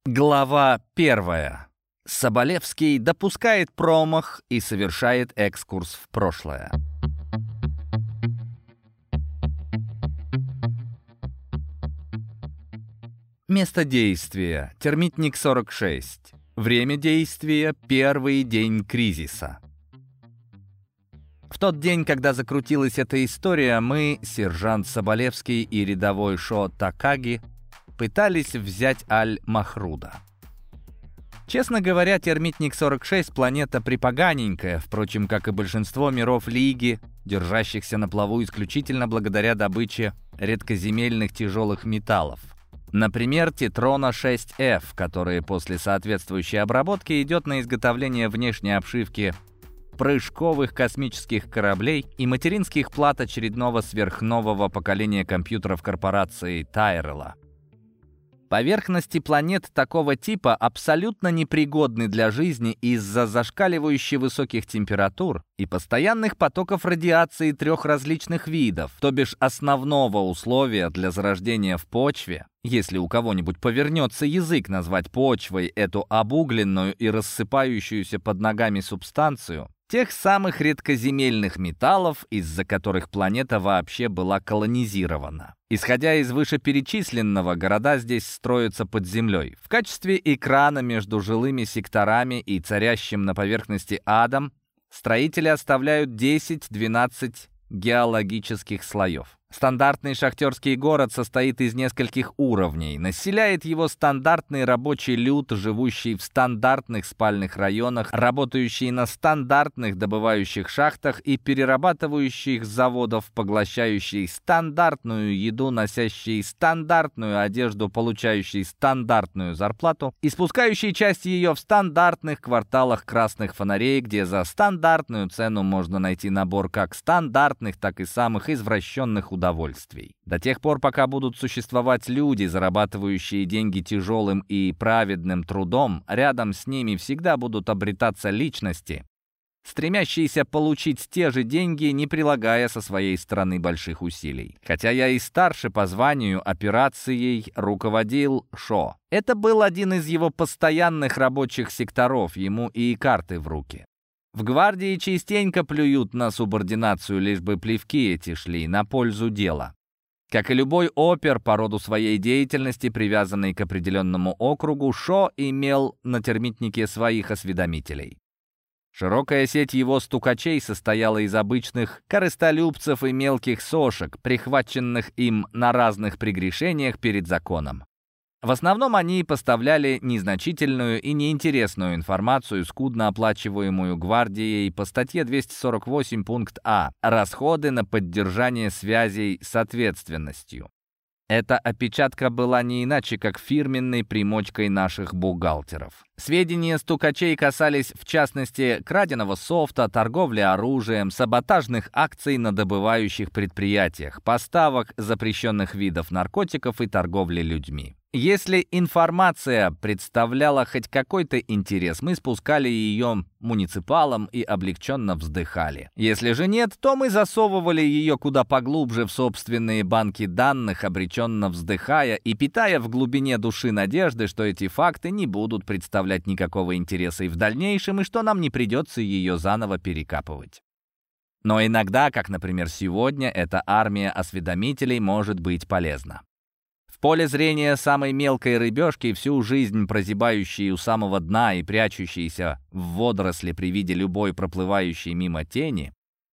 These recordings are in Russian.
Глава 1. Соболевский допускает промах и совершает экскурс в прошлое. Место действия. Термитник 46. Время действия. Первый день кризиса. В тот день, когда закрутилась эта история, мы, сержант Соболевский и рядовой Шо Такаги, пытались взять Аль-Махруда. Честно говоря, Термитник 46 — планета припоганенькая, впрочем, как и большинство миров Лиги, держащихся на плаву исключительно благодаря добыче редкоземельных тяжелых металлов. Например, Тетрона 6F, который после соответствующей обработки идет на изготовление внешней обшивки прыжковых космических кораблей и материнских плат очередного сверхнового поколения компьютеров корпорации Тайрелла. Поверхности планет такого типа абсолютно непригодны для жизни из-за зашкаливающих высоких температур и постоянных потоков радиации трех различных видов, то бишь основного условия для зарождения в почве, если у кого-нибудь повернется язык назвать почвой эту обугленную и рассыпающуюся под ногами субстанцию, тех самых редкоземельных металлов, из-за которых планета вообще была колонизирована. Исходя из вышеперечисленного, города здесь строятся под землей. В качестве экрана между жилыми секторами и царящим на поверхности адом строители оставляют 10-12 геологических слоев. Стандартный шахтерский город состоит из нескольких уровней. Населяет его стандартный рабочий люд, живущий в стандартных спальных районах, работающий на стандартных добывающих шахтах и перерабатывающих заводов, поглощающий стандартную еду, носящий стандартную одежду, получающий стандартную зарплату и спускающий часть ее в стандартных кварталах красных фонарей, где за стандартную цену можно найти набор как стандартных, так и самых извращенных удовольствий. До тех пор, пока будут существовать люди, зарабатывающие деньги тяжелым и праведным трудом, рядом с ними всегда будут обретаться личности, стремящиеся получить те же деньги, не прилагая со своей стороны больших усилий. Хотя я и старше по званию, операцией руководил Шо. Это был один из его постоянных рабочих секторов, ему и карты в руки. В гвардии частенько плюют на субординацию, лишь бы плевки эти шли на пользу дела. Как и любой опер по роду своей деятельности, привязанный к определенному округу, Шо имел на термитнике своих осведомителей. Широкая сеть его стукачей состояла из обычных корыстолюбцев и мелких сошек, прихваченных им на разных прегрешениях перед законом. В основном они поставляли незначительную и неинтересную информацию, скудно оплачиваемую гвардией по статье 248 пункт А «Расходы на поддержание связей с ответственностью». Эта опечатка была не иначе, как фирменной примочкой наших бухгалтеров. Сведения стукачей касались, в частности, краденого софта, торговли оружием, саботажных акций на добывающих предприятиях, поставок запрещенных видов наркотиков и торговли людьми. Если информация представляла хоть какой-то интерес, мы спускали ее муниципалам и облегченно вздыхали. Если же нет, то мы засовывали ее куда поглубже в собственные банки данных, обреченно вздыхая и питая в глубине души надежды, что эти факты не будут представлять никакого интереса и в дальнейшем, и что нам не придется ее заново перекапывать. Но иногда, как, например, сегодня, эта армия осведомителей может быть полезна. В поле зрения самой мелкой рыбешки, всю жизнь прозябающей у самого дна и прячущейся в водоросли при виде любой проплывающей мимо тени,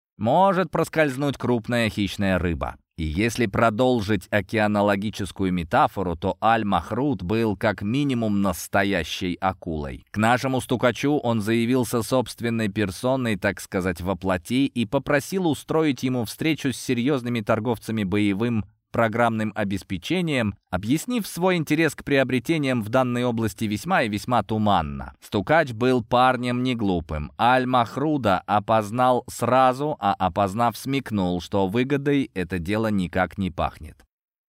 может проскользнуть крупная хищная рыба. И если продолжить океанологическую метафору, то Аль-Махруд был как минимум настоящей акулой. К нашему стукачу он заявился собственной персоной, так сказать, во плоти, и попросил устроить ему встречу с серьезными торговцами боевым программным обеспечением, объяснив свой интерес к приобретениям в данной области весьма и весьма туманно. Стукач был парнем неглупым. Аль-Махруда опознал сразу, а опознав, смекнул, что выгодой это дело никак не пахнет.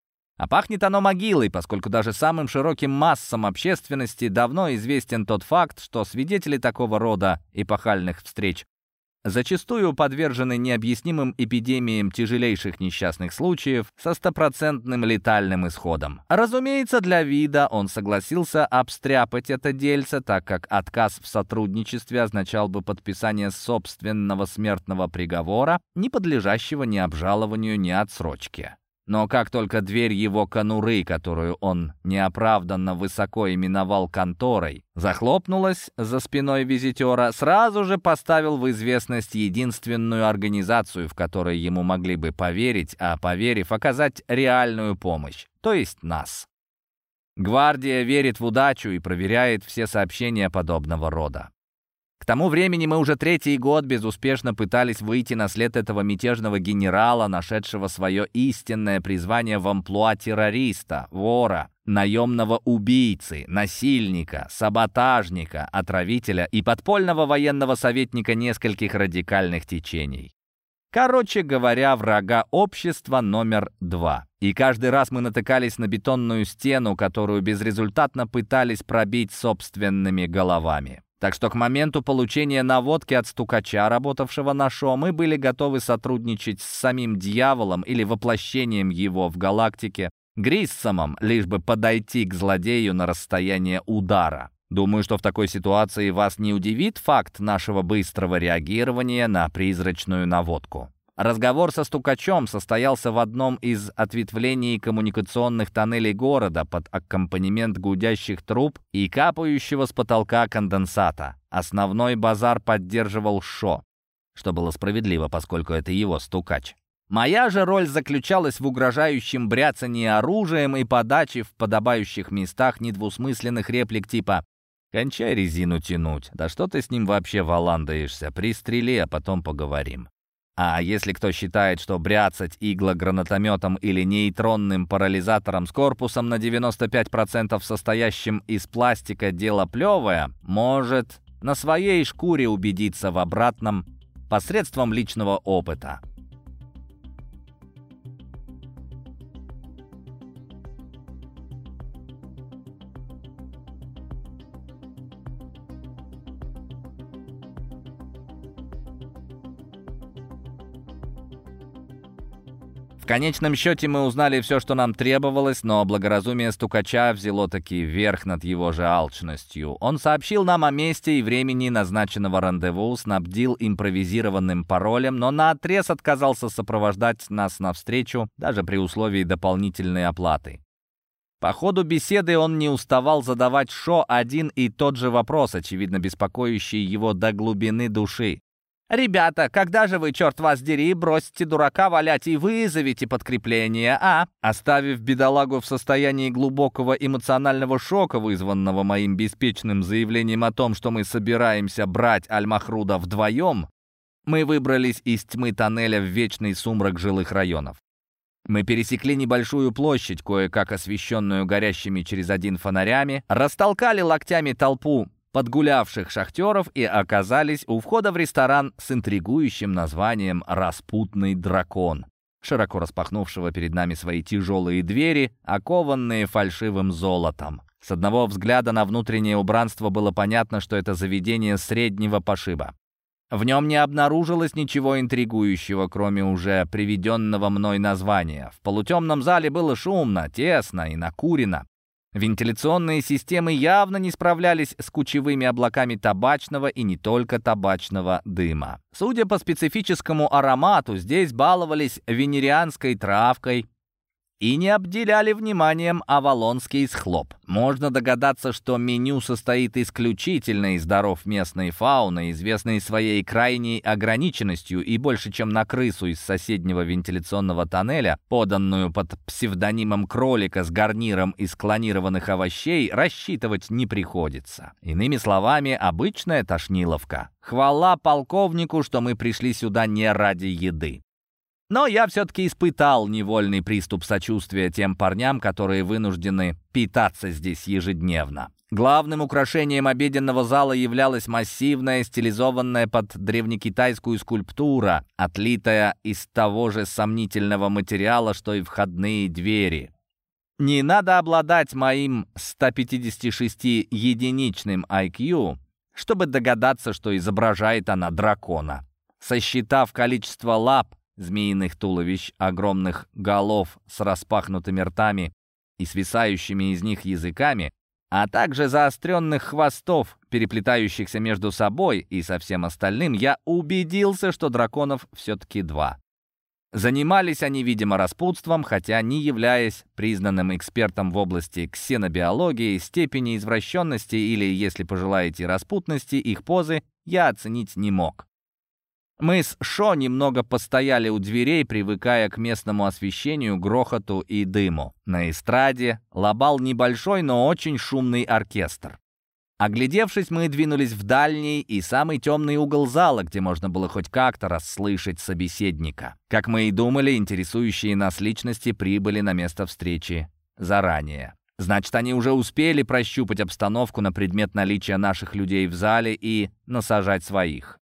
А пахнет оно могилой, поскольку даже самым широким массам общественности давно известен тот факт, что свидетели такого рода эпохальных встреч зачастую подвержены необъяснимым эпидемиям тяжелейших несчастных случаев со стопроцентным летальным исходом. Разумеется, для вида он согласился обстряпать это дельце, так как отказ в сотрудничестве означал бы подписание собственного смертного приговора, не подлежащего ни обжалованию, ни отсрочке. Но как только дверь его конуры, которую он неоправданно высоко именовал конторой, захлопнулась за спиной визитера, сразу же поставил в известность единственную организацию, в которой ему могли бы поверить, а поверив, оказать реальную помощь, то есть нас. Гвардия верит в удачу и проверяет все сообщения подобного рода. К тому времени мы уже 3-й год безуспешно пытались выйти на след этого мятежного генерала, нашедшего свое истинное призвание в амплуа террориста, вора, наемного убийцы, насильника, саботажника, отравителя и подпольного военного советника нескольких радикальных течений. Короче говоря, врага общества номер 2. И каждый раз мы натыкались на бетонную стену, которую безрезультатно пытались пробить собственными головами. Так что к моменту получения наводки от стукача, работавшего на ШО, мы были готовы сотрудничать с самим дьяволом или воплощением его в галактике, Гриссомом, лишь бы подойти к злодею на расстояние удара. Думаю, что в такой ситуации вас не удивит факт нашего быстрого реагирования на призрачную наводку. Разговор со стукачом состоялся в одном из ответвлений коммуникационных тоннелей города под аккомпанемент гудящих труб и капающего с потолка конденсата. Основной базар поддерживал ШО, что было справедливо, поскольку это его стукач. Моя же роль заключалась в угрожающем бряцании оружием и подаче в подобающих местах недвусмысленных реплик типа «Кончай резину тянуть, да что ты с ним вообще валандаешься, пристрели, а потом поговорим». А если кто считает, что бряцать иглогранатометом или нейтронным парализатором с корпусом на 95% состоящим из пластика дело плевое, может на своей шкуре убедиться в обратном посредством личного опыта. В конечном счете мы узнали все, что нам требовалось, но благоразумие стукача взяло-таки верх над его же алчностью. Он сообщил нам о месте и времени назначенного рандеву, снабдил импровизированным паролем, но наотрез отказался сопровождать нас навстречу, даже при условии дополнительной оплаты. По ходу беседы он не уставал задавать ШО один и тот же вопрос, очевидно беспокоящий его до глубины души. «Ребята, когда же вы, черт вас дери, бросите дурака валять и вызовете подкрепление, а?» Оставив бедолагу в состоянии глубокого эмоционального шока, вызванного моим беспечным заявлением о том, что мы собираемся брать Аль-Махруда вдвоем, мы выбрались из тьмы тоннеля в вечный сумрак жилых районов. Мы пересекли небольшую площадь, кое-как освещенную горящими через один фонарями, растолкали локтями толпу подгулявших шахтеров и оказались у входа в ресторан с интригующим названием «Распутный дракон», широко распахнувшего перед нами свои тяжелые двери, окованные фальшивым золотом. С одного взгляда на внутреннее убранство было понятно, что это заведение среднего пошиба. В нем не обнаружилось ничего интригующего, кроме уже приведенного мной названия. В полутемном зале было шумно, тесно и накурено. Вентиляционные системы явно не справлялись с кучевыми облаками табачного и не только табачного дыма. Судя по специфическому аромату, здесь баловались венерианской травкой и не обделяли вниманием авалонский схлоп. Можно догадаться, что меню состоит исключительно из даров местной фауны, известной своей крайней ограниченностью, и больше чем на крысу из соседнего вентиляционного тоннеля, поданную под псевдонимом кролика с гарниром из клонированных овощей, рассчитывать не приходится. Иными словами, обычная тошниловка. Хвала полковнику, что мы пришли сюда не ради еды. Но я все-таки испытал невольный приступ сочувствия тем парням, которые вынуждены питаться здесь ежедневно. Главным украшением обеденного зала являлась массивная, стилизованная под древнекитайскую скульптура, отлитая из того же сомнительного материала, что и входные двери. Не надо обладать моим 156-единичным IQ, чтобы догадаться, что изображает она дракона. Сосчитав количество лап, змеиных туловищ, огромных голов с распахнутыми ртами и свисающими из них языками, а также заостренных хвостов, переплетающихся между собой и со всем остальным, я убедился, что драконов все-таки 2. Занимались они, видимо, распутством, хотя, не являясь признанным экспертом в области ксенобиологии, степени извращенности или, если пожелаете, распутности их позы я оценить не мог. Мы с Шо немного постояли у дверей, привыкая к местному освещению, грохоту и дыму. На эстраде лобал небольшой, но очень шумный оркестр. Оглядевшись, мы двинулись в дальний и самый темный угол зала, где можно было хоть как-то расслышать собеседника. Как мы и думали, интересующие нас личности прибыли на место встречи заранее. Значит, они уже успели прощупать обстановку на предмет наличия наших людей в зале и насажать своих.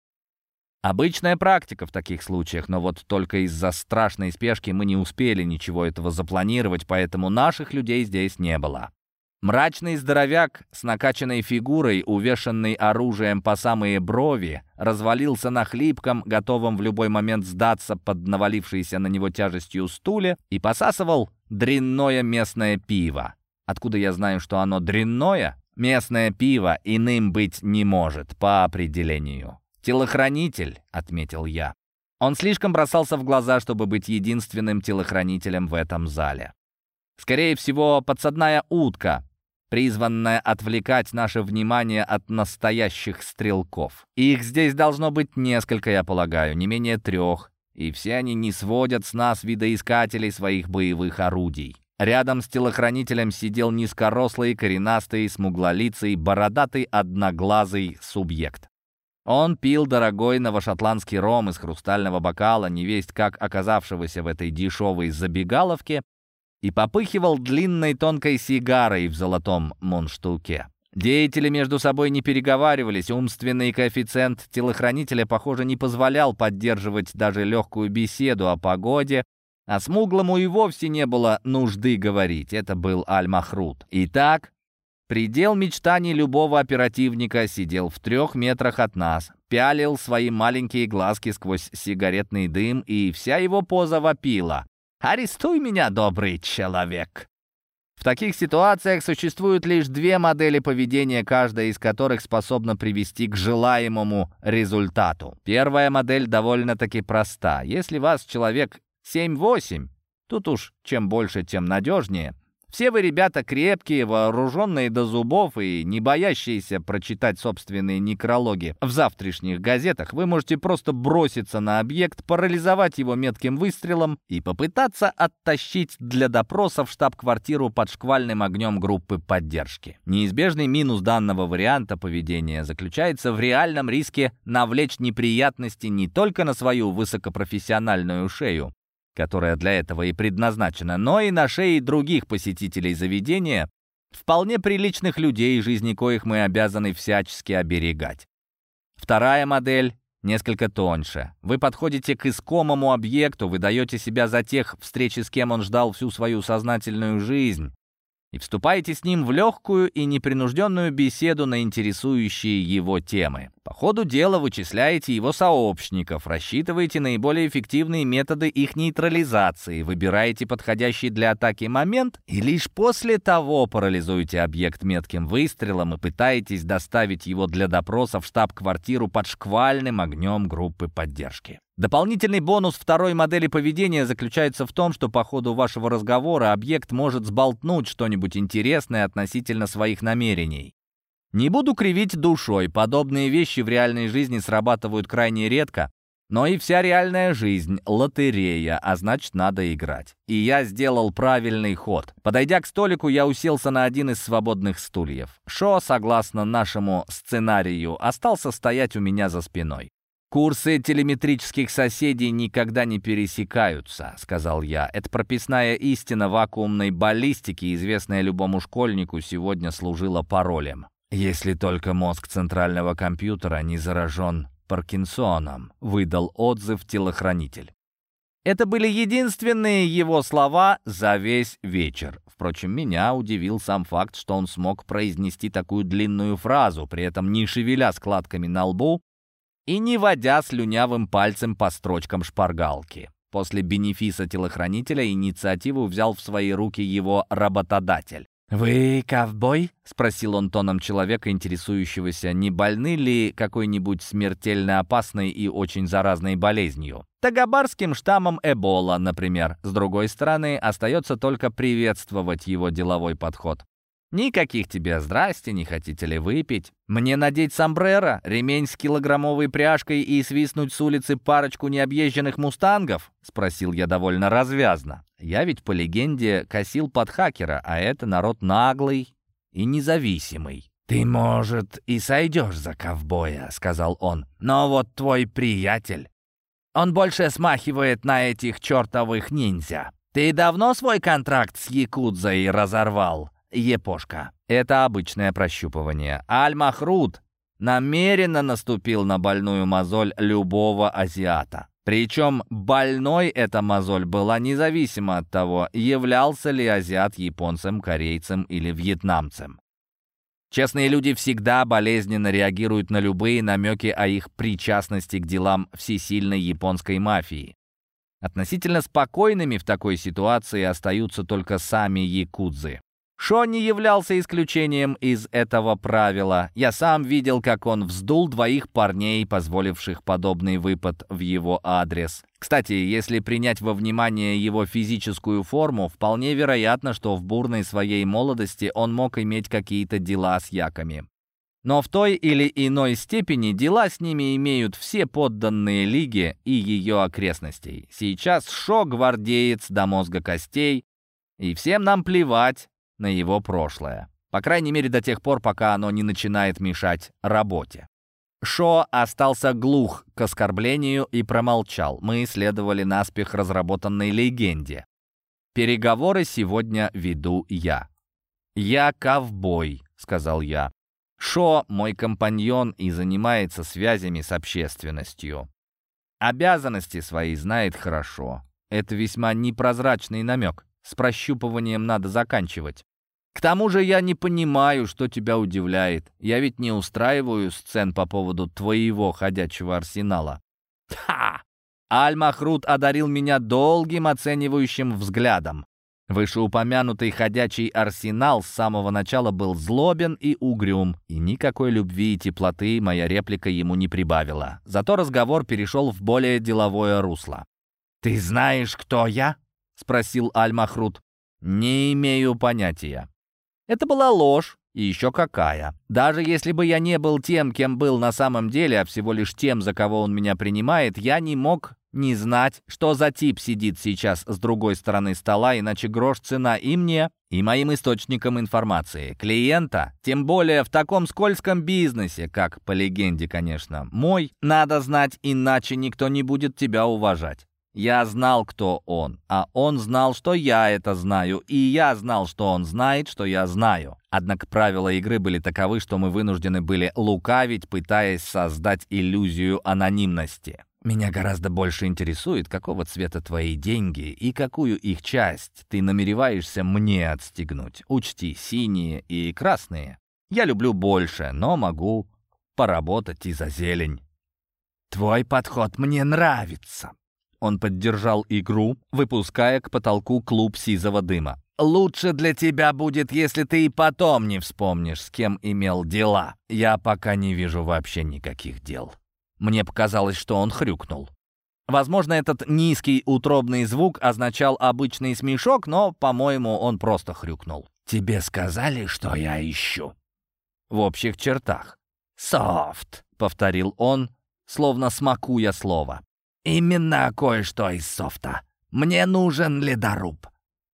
Обычная практика в таких случаях, но вот только из-за страшной спешки мы не успели ничего этого запланировать, поэтому наших людей здесь не было. Мрачный здоровяк с накачанной фигурой, увешанный оружием по самые брови, развалился на хлипком, готовом в любой момент сдаться под навалившейся на него тяжестью стуле, и посасывал дрянное местное пиво. Откуда я знаю, что оно дрянное? Местное пиво иным быть не может, по определению. «Телохранитель», — отметил я. Он слишком бросался в глаза, чтобы быть единственным телохранителем в этом зале. Скорее всего, подсадная утка, призванная отвлекать наше внимание от настоящих стрелков. Их здесь должно быть несколько, я полагаю, не менее 3, и все они не сводят с нас видоискателей своих боевых орудий. Рядом с телохранителем сидел низкорослый, коренастый, смуглолицый, бородатый, одноглазый субъект. Он пил дорогой новошотландский ром из хрустального бокала, невесть как оказавшегося в этой дешевой забегаловке, и попыхивал длинной тонкой сигарой в золотом мундштуке. Деятели между собой не переговаривались, умственный коэффициент телохранителя, похоже, не позволял поддерживать даже легкую беседу о погоде, а смуглому и вовсе не было нужды говорить. Это был Аль-Махрут. Итак, предел мечтаний любого оперативника сидел в 3 метрах от нас, пялил свои маленькие глазки сквозь сигаретный дым, и вся его поза вопила: «Арестуй меня, добрый человек!» В таких ситуациях существуют лишь 2 модели поведения, каждая из которых способна привести к желаемому результату. Первая модель довольно-таки проста. Если вас человек 7-8, тут уж чем больше, тем надежнее. Все вы, ребята, крепкие, вооруженные до зубов и не боящиеся прочитать собственные некрологи в завтрашних газетах. Вы можете просто броситься на объект, парализовать его метким выстрелом и попытаться оттащить для допроса в штаб-квартиру под шквальным огнем группы поддержки. Неизбежный минус данного варианта поведения заключается в реальном риске навлечь неприятности не только на свою высокопрофессиональную шею, которая для этого и предназначена, но и на шеи других посетителей заведения, вполне приличных людей, жизни коих мы обязаны всячески оберегать. Вторая модель несколько тоньше. Вы подходите к искомому объекту, выдаете себя за тех, встречи с кем он ждал всю свою сознательную жизнь, и вступаете с ним в легкую и непринужденную беседу на интересующие его темы. По ходу дела вычисляете его сообщников, рассчитываете наиболее эффективные методы их нейтрализации, выбираете подходящий для атаки момент и лишь после того парализуете объект метким выстрелом и пытаетесь доставить его для допроса в штаб-квартиру под шквальным огнем группы поддержки. Дополнительный бонус второй модели поведения заключается в том, что по ходу вашего разговора объект может сболтнуть что-нибудь интересное относительно своих намерений. Не буду кривить душой, подобные вещи в реальной жизни срабатывают крайне редко, но и вся реальная жизнь — лотерея, а значит, надо играть. И я сделал правильный ход. Подойдя к столику, я уселся на один из свободных стульев. Шо, согласно нашему сценарию, остался стоять у меня за спиной. «Курсы телеметрических соседей никогда не пересекаются», — сказал я. «Это прописная истина вакуумной баллистики, известная любому школьнику, сегодня служила паролем. Если только мозг центрального компьютера не заражен Паркинсоном», — выдал отзыв телохранитель. Это были единственные его слова за весь вечер. Впрочем, меня удивил сам факт, что он смог произнести такую длинную фразу, при этом не шевеля складками на лбу и не водя слюнявым пальцем по строчкам шпаргалки. После бенефиса телохранителя инициативу взял в свои руки его работодатель. «Вы ковбой?» — спросил он тоном человека, интересующегося, не больны ли какой-нибудь смертельно опасной и очень заразной болезнью. Тагабарским штаммом Эбола, например. С другой стороны, остается только приветствовать его деловой подход. Никаких тебе «здрасте», не хотите ли выпить? Мне надеть сомбреро, ремень с килограммовой пряжкой и свистнуть с улицы парочку необъезженных мустангов? Спросил я довольно развязно. Я ведь по легенде косил под хакера, а это народ наглый и независимый. «Ты, может, и сойдешь за ковбоя», — сказал он. «Но вот твой приятель, он больше смахивает на этих чертовых ниндзя. Ты давно свой контракт с якудзой разорвал, епошка?» Это обычное прощупывание. Аль-Махрут намеренно наступил на больную мозоль любого азиата. Причем больной эта мозоль была независимо от того, являлся ли азиат японцем, корейцем или вьетнамцем. Честные люди всегда болезненно реагируют на любые намеки о их причастности к делам всесильной японской мафии. Относительно спокойными в такой ситуации остаются только сами якудзы. Шо не являлся исключением из этого правила. Я сам видел, как он вздул двоих парней, позволивших подобный выпад в его адрес. Кстати, если принять во внимание его физическую форму, вполне вероятно, что в бурной своей молодости он мог иметь какие-то дела с яками. Но в той или иной степени дела с ними имеют все подданные лиге и ее окрестностей. Сейчас Шо гвардеец до мозга костей, и всем нам плевать на его прошлое. По крайней мере, до тех пор, пока оно не начинает мешать работе. Шо остался глух к оскорблению и промолчал. Мы следовали наспех разработанной легенде. Переговоры сегодня веду я. «Я ковбой», — сказал я. Шо мой компаньон и занимается связями с общественностью. Обязанности свои знает хорошо. Это весьма непрозрачный намек. С прощупыванием надо заканчивать. К тому же я не понимаю, что тебя удивляет. Я ведь не устраиваю сцен по поводу твоего ходячего арсенала. Ха! Аль-Махрут одарил меня долгим оценивающим взглядом. Вышеупомянутый ходячий арсенал с самого начала был злобен и угрюм, и никакой любви и теплоты моя реплика ему не прибавила. Зато разговор перешел в более деловое русло. «Ты знаешь, кто я?» — спросил Аль-Махрут. «Не имею понятия». Это была ложь, и еще какая. Даже если бы я не был тем, кем был на самом деле, а всего лишь тем, за кого он меня принимает, я не мог не знать, что за тип сидит сейчас с другой стороны стола, иначе грош цена и мне, и моим источникам информации. Клиента, тем более в таком скользком бизнесе, как, по легенде, конечно, мой, надо знать, иначе никто не будет тебя уважать. Я знал, кто он, а он знал, что я это знаю, и я знал, что он знает, что я знаю. Однако правила игры были таковы, что мы вынуждены были лукавить, пытаясь создать иллюзию анонимности. Меня гораздо больше интересует, какого цвета твои деньги и какую их часть ты намереваешься мне отстегнуть. Учти, синие и красные я люблю больше, но могу поработать и за зелень. Твой подход мне нравится. Он поддержал игру, выпуская к потолку клуб сизого дыма. «Лучше для тебя будет, если ты и потом не вспомнишь, с кем имел дела. Я пока не вижу вообще никаких дел». Мне показалось, что он хрюкнул. Возможно, этот низкий утробный звук означал обычный смешок, но, по-моему, он просто хрюкнул. «Тебе сказали, что я ищу?» «В общих чертах». «Софт», — повторил он, словно смакуя слово. «Именно кое-что из софта. Мне нужен ледоруб».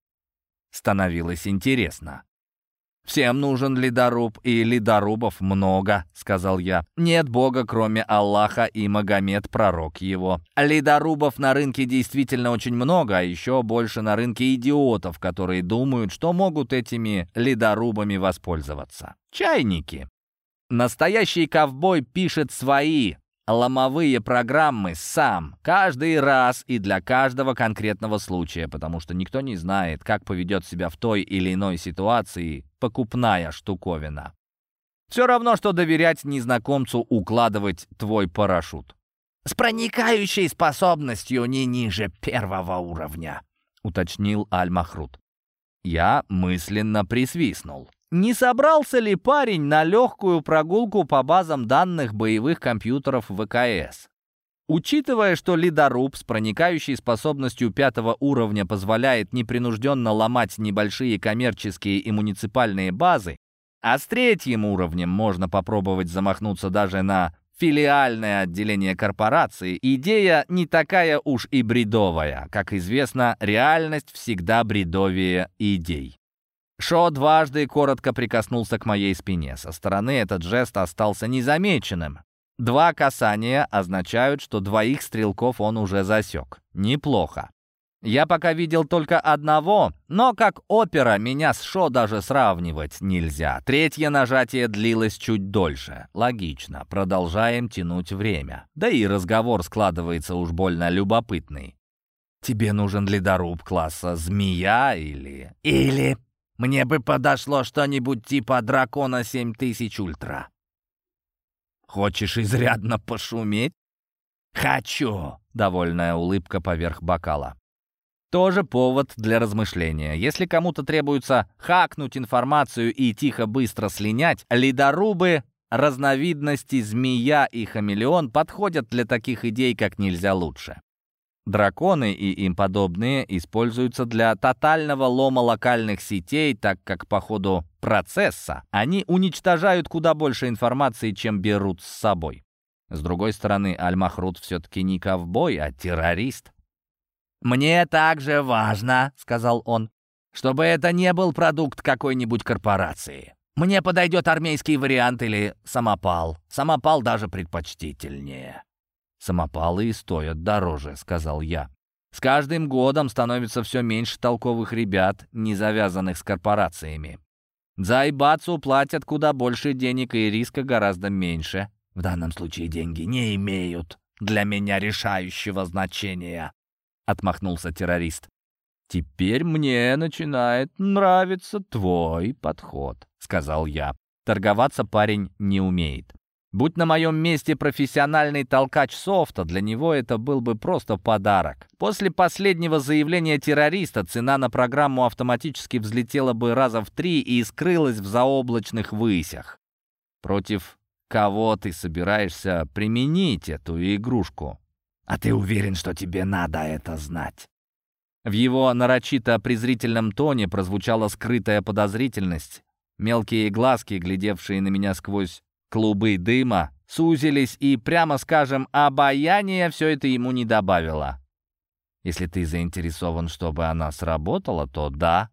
Становилось интересно. «Всем нужен ледоруб, и ледорубов много», — сказал я. «Нет бога, кроме Аллаха, и Магомед — пророк его. Ледорубов на рынке действительно очень много, а еще больше на рынке идиотов, которые думают, что могут этими ледорубами воспользоваться. Чайники. Настоящий ковбой пишет свои ломовые программы сам, каждый раз и для каждого конкретного случая, потому что никто не знает, как поведет себя в той или иной ситуации покупная штуковина. Все равно, что доверять незнакомцу укладывать твой парашют. «С проникающей способностью не ниже 1-го уровня», — уточнил Аль-Махрут. Я мысленно присвистнул. Не собрался ли парень на легкую прогулку по базам данных боевых компьютеров ВКС? Учитывая, что ледоруб с проникающей способностью 5-го уровня позволяет непринужденно ломать небольшие коммерческие и муниципальные базы, а с 3-м уровнем можно попробовать замахнуться даже на филиальное отделение корпорации, идея не такая уж и бредовая. Как известно, реальность всегда бредовее идей. Шо дважды коротко прикоснулся к моей спине. Со стороны этот жест остался незамеченным. 2 касания означают, что 2 стрелков он уже засек. Неплохо. Я пока видел только одного, но как опера меня с Шо даже сравнивать нельзя. 3-е нажатие длилось чуть дольше. Логично, продолжаем тянуть время. Да и разговор складывается уж больно любопытный. Тебе нужен ледоруб класса «Змея» или... Или мне бы подошло что-нибудь типа «Дракона 7000 Ультра». Хочешь изрядно пошуметь? Хочу. Довольная улыбка поверх бокала. Тоже повод для размышления. Если кому-то требуется хакнуть информацию и тихо-быстро слинять, ледорубы, разновидности змея и хамелеон подходят для таких идей как нельзя лучше. Драконы и им подобные используются для тотального лома локальных сетей, так как по ходу процесса они уничтожают куда больше информации, чем берут с собой. С другой стороны, Аль-Махрут все-таки не ковбой, а террорист. «Мне также важно, — сказал он, — чтобы это не был продукт какой-нибудь корпорации. Мне подойдет армейский вариант или самопал. Самопал даже предпочтительнее». «Самопалы и стоят дороже», — сказал я. «С каждым годом становится все меньше толковых ребят, не завязанных с корпорациями. За Айбацу платят куда больше денег, и риска гораздо меньше». «В данном случае деньги не имеют для меня решающего значения», — отмахнулся террорист. «Теперь мне начинает нравиться твой подход», — сказал я. Торговаться парень не умеет. Будь на моем месте профессиональный толкач софта, для него это был бы просто подарок. После последнего заявления террориста цена на программу автоматически взлетела бы раза в 3 и скрылась в заоблачных высях. Против кого ты собираешься применить эту игрушку? «А ты уверен, что тебе надо это знать?» В его нарочито презрительном тоне прозвучала скрытая подозрительность. Мелкие глазки, глядевшие на меня сквозь клубы дыма, сузились, и, прямо скажем, обаяние все это ему не добавило. Если ты заинтересован, чтобы она сработала, то да.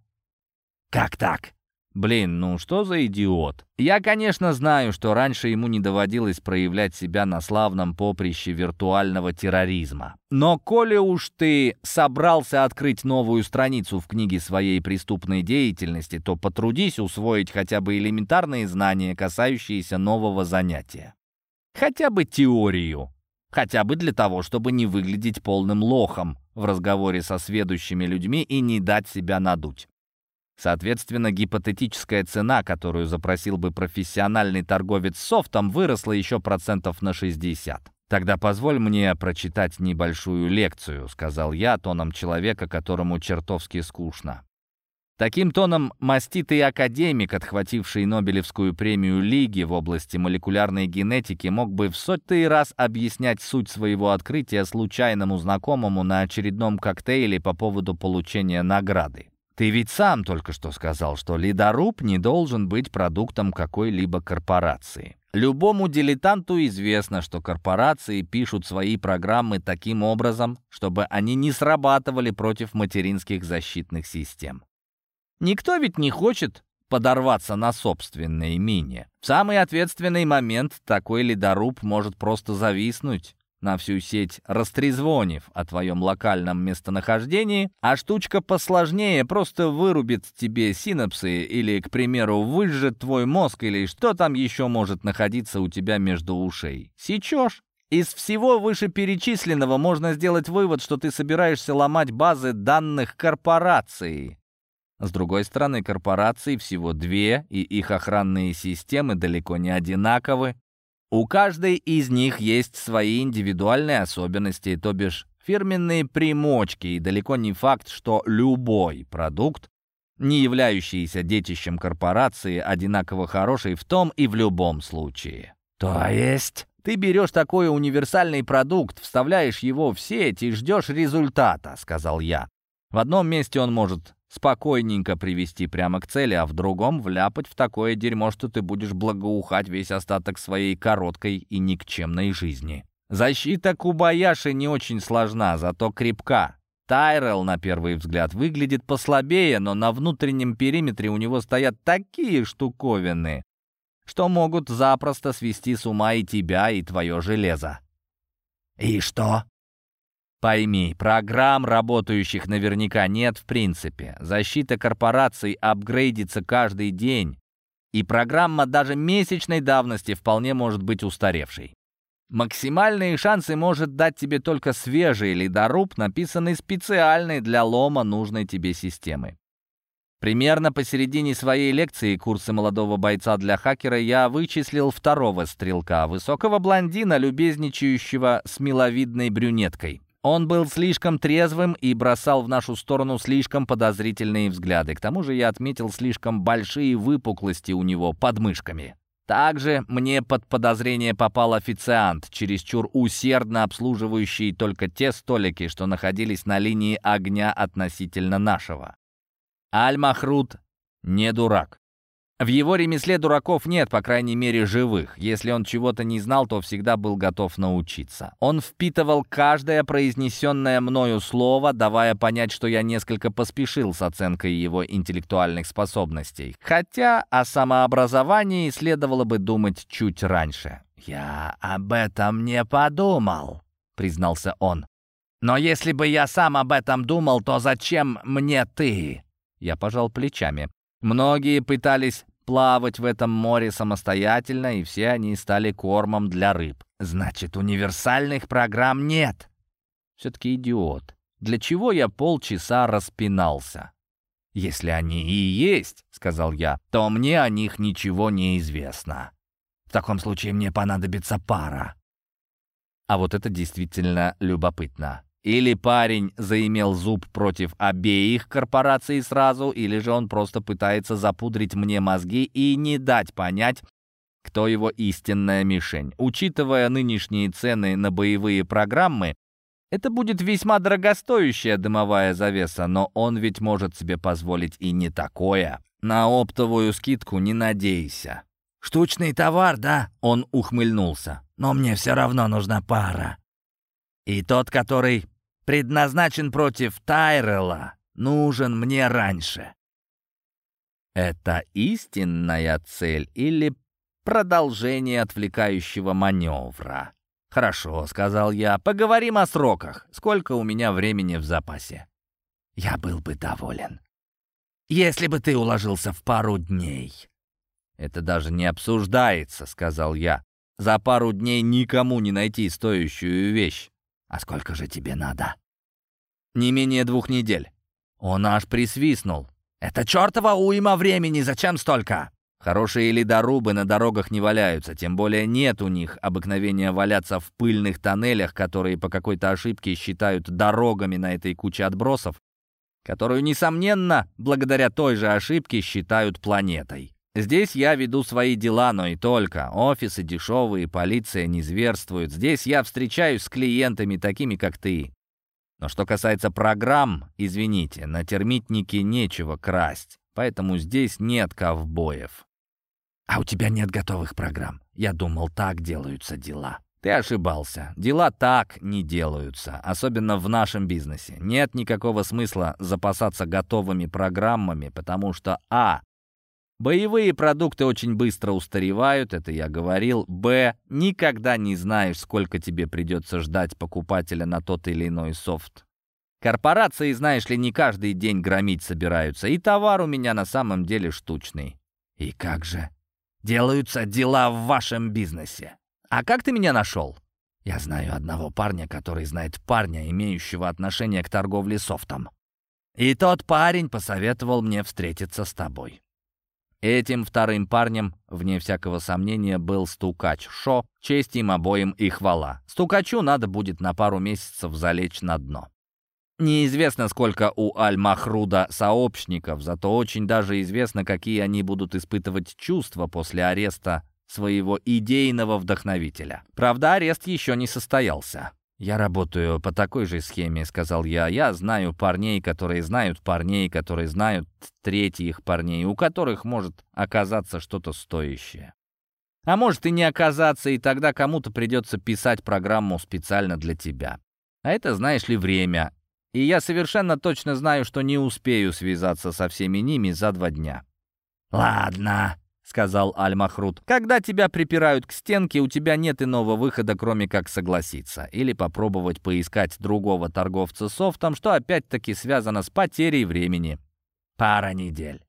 «Как так?» Блин, ну что за идиот? Я, конечно, знаю, что раньше ему не доводилось проявлять себя на славном поприще виртуального терроризма. Но коли уж ты собрался открыть новую страницу в книге своей преступной деятельности, то потрудись усвоить хотя бы элементарные знания, касающиеся нового занятия. Хотя бы теорию. Хотя бы для того, чтобы не выглядеть полным лохом в разговоре со сведущими людьми и не дать себя надуть. Соответственно, гипотетическая цена, которую запросил бы профессиональный торговец софтом, выросла еще процентов на 60. «Тогда позволь мне прочитать небольшую лекцию», — сказал я тоном человека, которому чертовски скучно. Таким тоном маститый академик, отхвативший Нобелевскую премию Лиги в области молекулярной генетики, мог бы в 100-й раз объяснять суть своего открытия случайному знакомому на очередном коктейле по поводу получения награды. Ты ведь сам только что сказал, что ледоруб не должен быть продуктом какой-либо корпорации. Любому дилетанту известно, что корпорации пишут свои программы таким образом, чтобы они не срабатывали против материнских защитных систем. Никто ведь не хочет подорваться на собственной мине. В самый ответственный момент такой ледоруб может просто зависнуть на всю сеть, растрезвонив о твоем локальном местонахождении, а штучка посложнее просто вырубит тебе синапсы или, к примеру, выжжет твой мозг или что там еще может находиться у тебя между ушей. Сечешь? Из всего вышеперечисленного можно сделать вывод, что ты собираешься ломать базы данных корпорации. С другой стороны, корпораций всего две, и их охранные системы далеко не одинаковы. У каждой из них есть свои индивидуальные особенности, то бишь фирменные примочки, и далеко не факт, что любой продукт, не являющийся детищем корпорации, одинаково хороший в том и в любом случае. То есть Ты берешь такой универсальный продукт, вставляешь его в сеть и ждешь результата, сказал я. В одном месте он может спокойненько привести прямо к цели, а в другом вляпать в такое дерьмо, что ты будешь благоухать весь остаток своей короткой и никчемной жизни. Защита Кубаяши не очень сложна, зато крепка. Тайрелл, на первый взгляд, выглядит послабее, но на внутреннем периметре у него стоят такие штуковины, что могут запросто свести с ума и тебя, и твое железо. И что? Пойми, программ, работающих наверняка, нет в принципе. Защита корпораций апгрейдится каждый день, и программа даже месячной давности вполне может быть устаревшей. Максимальные шансы может дать тебе только свежий ледоруб, написанный специально для лома нужной тебе системы. Примерно посередине своей лекции курса молодого бойца для хакера я вычислил второго стрелка, высокого блондина, любезничающего с миловидной брюнеткой. Он был слишком трезвым и бросал в нашу сторону слишком подозрительные взгляды. К тому же я отметил слишком большие выпуклости у него под мышками. Также мне под подозрение попал официант, чересчур усердно обслуживающий только те столики, что находились на линии огня относительно нашего. Аль-Махрут не дурак. В его ремесле дураков нет, по крайней мере, живых. Если он чего-то не знал, то всегда был готов научиться. Он впитывал каждое произнесенное мною слово, давая понять, что я несколько поспешил с оценкой его интеллектуальных способностей. Хотя о самообразовании следовало бы думать чуть раньше. «Я об этом не подумал», — признался он. «Но если бы я сам об этом думал, то зачем мне ты?» Я пожал плечами. Многие пытались плавать в этом море самостоятельно, и все они стали кормом для рыб. «Значит, универсальных программ нет?» Все-таки идиот. Для чего я полчаса распинался? «Если они и есть, — сказал я, — то мне о них ничего не известно. В таком случае мне понадобится пара». А вот это действительно любопытно. Или парень заимел зуб против обеих корпораций сразу, или же он просто пытается запудрить мне мозги и не дать понять, кто его истинная мишень. Учитывая нынешние цены на боевые программы, это будет весьма дорогостоящая дымовая завеса, но он ведь может себе позволить и не такое. На оптовую скидку не надейся. «Штучный товар, да?» — он ухмыльнулся. «Но мне все равно нужна пара. И тот, который предназначен против Тайрелла, нужен мне раньше». Это истинная цель или продолжение отвлекающего маневра? «Хорошо», — сказал я, — «поговорим о сроках. Сколько у меня времени в запасе?» «Я был бы доволен, если бы ты уложился в пару дней». «Это даже не обсуждается», — сказал я. «За пару дней никому не найти стоящую вещь». «А сколько же тебе надо?» «Не менее 2 недель». Он аж присвистнул. «Это чертова уйма времени, зачем столько?» Хорошие ледорубы на дорогах не валяются, тем более нет у них обыкновения валяться в пыльных тоннелях, которые по какой-то ошибке считают дорогами на этой куче отбросов, которую, несомненно, благодаря той же ошибке считают планетой. Здесь я веду свои дела, но и только. Офисы дешевые, полиция не зверствует. Здесь я встречаюсь с клиентами, такими как ты. Но что касается программ, извините, на термитнике нечего красть, поэтому здесь нет ковбоев. «А у тебя нет готовых программ? Я думал, так делаются дела». Ты ошибался. Дела так не делаются, особенно в нашем бизнесе. Нет никакого смысла запасаться готовыми программами, потому что боевые продукты очень быстро устаревают, это я говорил. Никогда не знаешь, сколько тебе придется ждать покупателя на тот или иной софт. Корпорации, знаешь ли, не каждый день громить собираются, и товар у меня на самом деле штучный. И как же делаются дела в вашем бизнесе? А как ты меня нашел? Я знаю одного парня, который знает парня, имеющего отношение к торговле софтом. И тот парень посоветовал мне встретиться с тобой». Этим вторым парнем, вне всякого сомнения, был стукач Шо, честь им обоим и хвала. Стукачу надо будет на пару месяцев залечь на дно. Неизвестно, сколько у Аль-Махруда сообщников, зато очень даже известно, какие они будут испытывать чувства после ареста своего идейного вдохновителя. Правда, арест еще не состоялся. «Я работаю по такой же схеме», — сказал я. «Я знаю парней, которые знают третьих парней, у которых может оказаться что-то стоящее. А может и не оказаться, и тогда кому-то придется писать программу специально для тебя. А это, знаешь ли, время. И я совершенно точно знаю, что не успею связаться со всеми ними за 2 дня». «Ладно», — сказал Аль-Махруд. «Когда тебя припирают к стенке, у тебя нет иного выхода, кроме как согласиться. Или попробовать поискать другого торговца софтом, что опять-таки связано с потерей времени. Пара недель».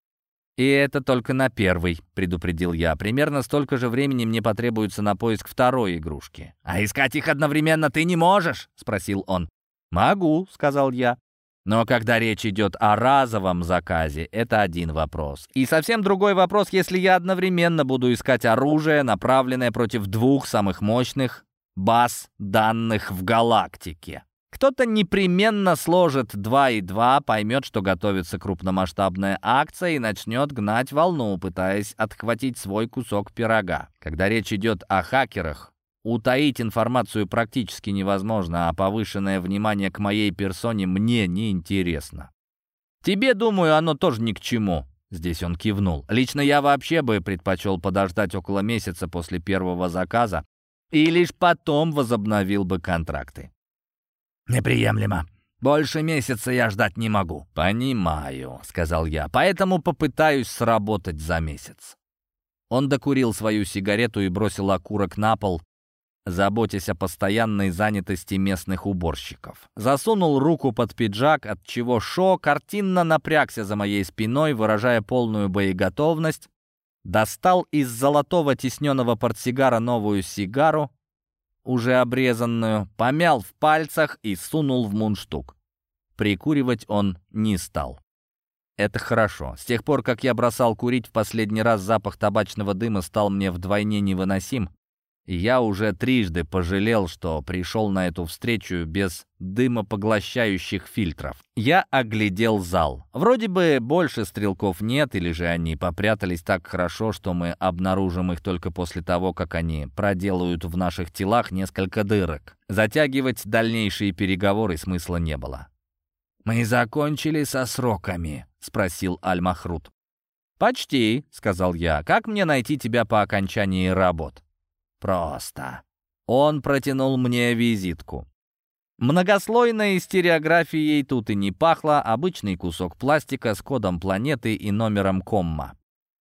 «И это только на первый», — предупредил я. «Примерно столько же времени мне потребуется на поиск второй игрушки». «А искать их одновременно ты не можешь?» — спросил он. «Могу», — сказал я. «Но когда речь идет о разовом заказе, это один вопрос. И совсем другой вопрос, если я одновременно буду искать оружие, направленное против 2 самых мощных баз данных в галактике. Кто-то непременно сложит 2 и 2, поймет, что готовится крупномасштабная акция и начнет гнать волну, пытаясь отхватить свой кусок пирога. Когда речь идет о хакерах, утаить информацию практически невозможно, а повышенное внимание к моей персоне мне не интересно. Тебе, думаю, оно тоже ни к чему». Здесь он кивнул. «Лично я вообще бы предпочел подождать около месяца после первого заказа и лишь потом возобновил бы контракты». «Неприемлемо. Больше месяца я ждать не могу». «Понимаю», — сказал я, «поэтому попытаюсь сработать за месяц». Он докурил свою сигарету и бросил окурок на пол, заботясь о постоянной занятости местных уборщиков. Засунул руку под пиджак, отчего Шо картинно напрягся за моей спиной, выражая полную боеготовность, достал из золотого тисненного портсигара новую сигару, уже обрезанную, помял в пальцах и сунул в мундштук. Прикуривать он не стал. Это хорошо. С тех пор, как я бросал курить в последний раз, запах табачного дыма стал мне вдвойне невыносим, и я уже трижды пожалел, что пришел на эту встречу без дымопоглощающих фильтров. Я оглядел зал. Вроде бы больше стрелков нет, или же они попрятались так хорошо, что мы обнаружим их только после того, как они проделают в наших телах несколько дырок. Затягивать дальнейшие переговоры смысла не было. «Мы закончили со сроками?» — спросил Аль-Махруд. «Почти», — сказал я. «Как мне найти тебя по окончании работ?» «Просто». Он протянул мне визитку. Многослойной стереографией тут и не пахло, обычный кусок пластика с кодом планеты и номером комма.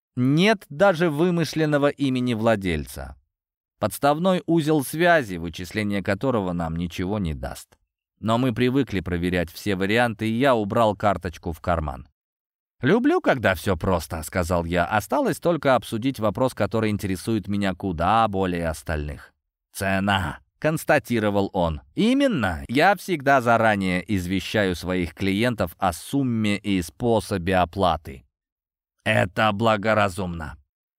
Нет даже вымышленного имени владельца. Подставной узел связи, вычисление которого нам ничего не даст. Но мы привыкли проверять все варианты, и я убрал карточку в карман. «Люблю, когда все просто», — сказал я. «Осталось только обсудить вопрос, который интересует меня куда более остальных». «Цена», — констатировал он. «Именно. Я всегда заранее извещаю своих клиентов о сумме и способе оплаты. Это благоразумно.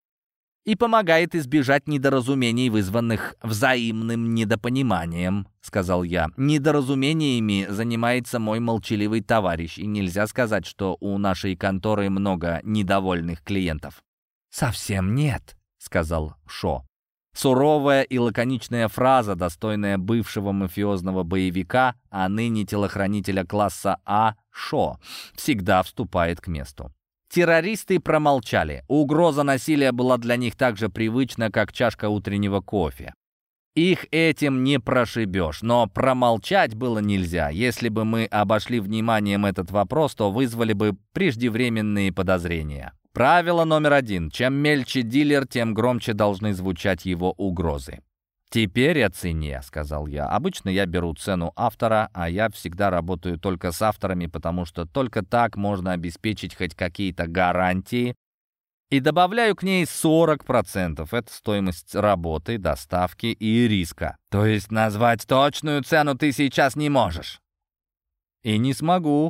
И помогает избежать недоразумений, вызванных взаимным недопониманием», — сказал я. «Недоразумениями занимается мой молчаливый товарищ, и нельзя сказать, что у нашей конторы много недовольных клиентов». «Совсем нет», — сказал Шо. Суровая и лаконичная фраза, достойная бывшего мафиозного боевика, а ныне телохранителя класса А Шо, всегда вступает к месту. Террористы промолчали. Угроза насилия была для них так же привычна, как чашка утреннего кофе. Их этим не прошибешь, но промолчать было нельзя. Если бы мы обошли вниманием этот вопрос, то вызвали бы преждевременные подозрения. Правило номер 1. Чем мельче дилер, тем громче должны звучать его угрозы. «Теперь о цене», — сказал я. «Обычно я беру цену автора, а я всегда работаю только с авторами, потому что только так можно обеспечить хоть какие-то гарантии, и добавляю к ней 40%. Это стоимость работы, доставки и риска». «То есть назвать точную цену ты сейчас не можешь?» «И не смогу»,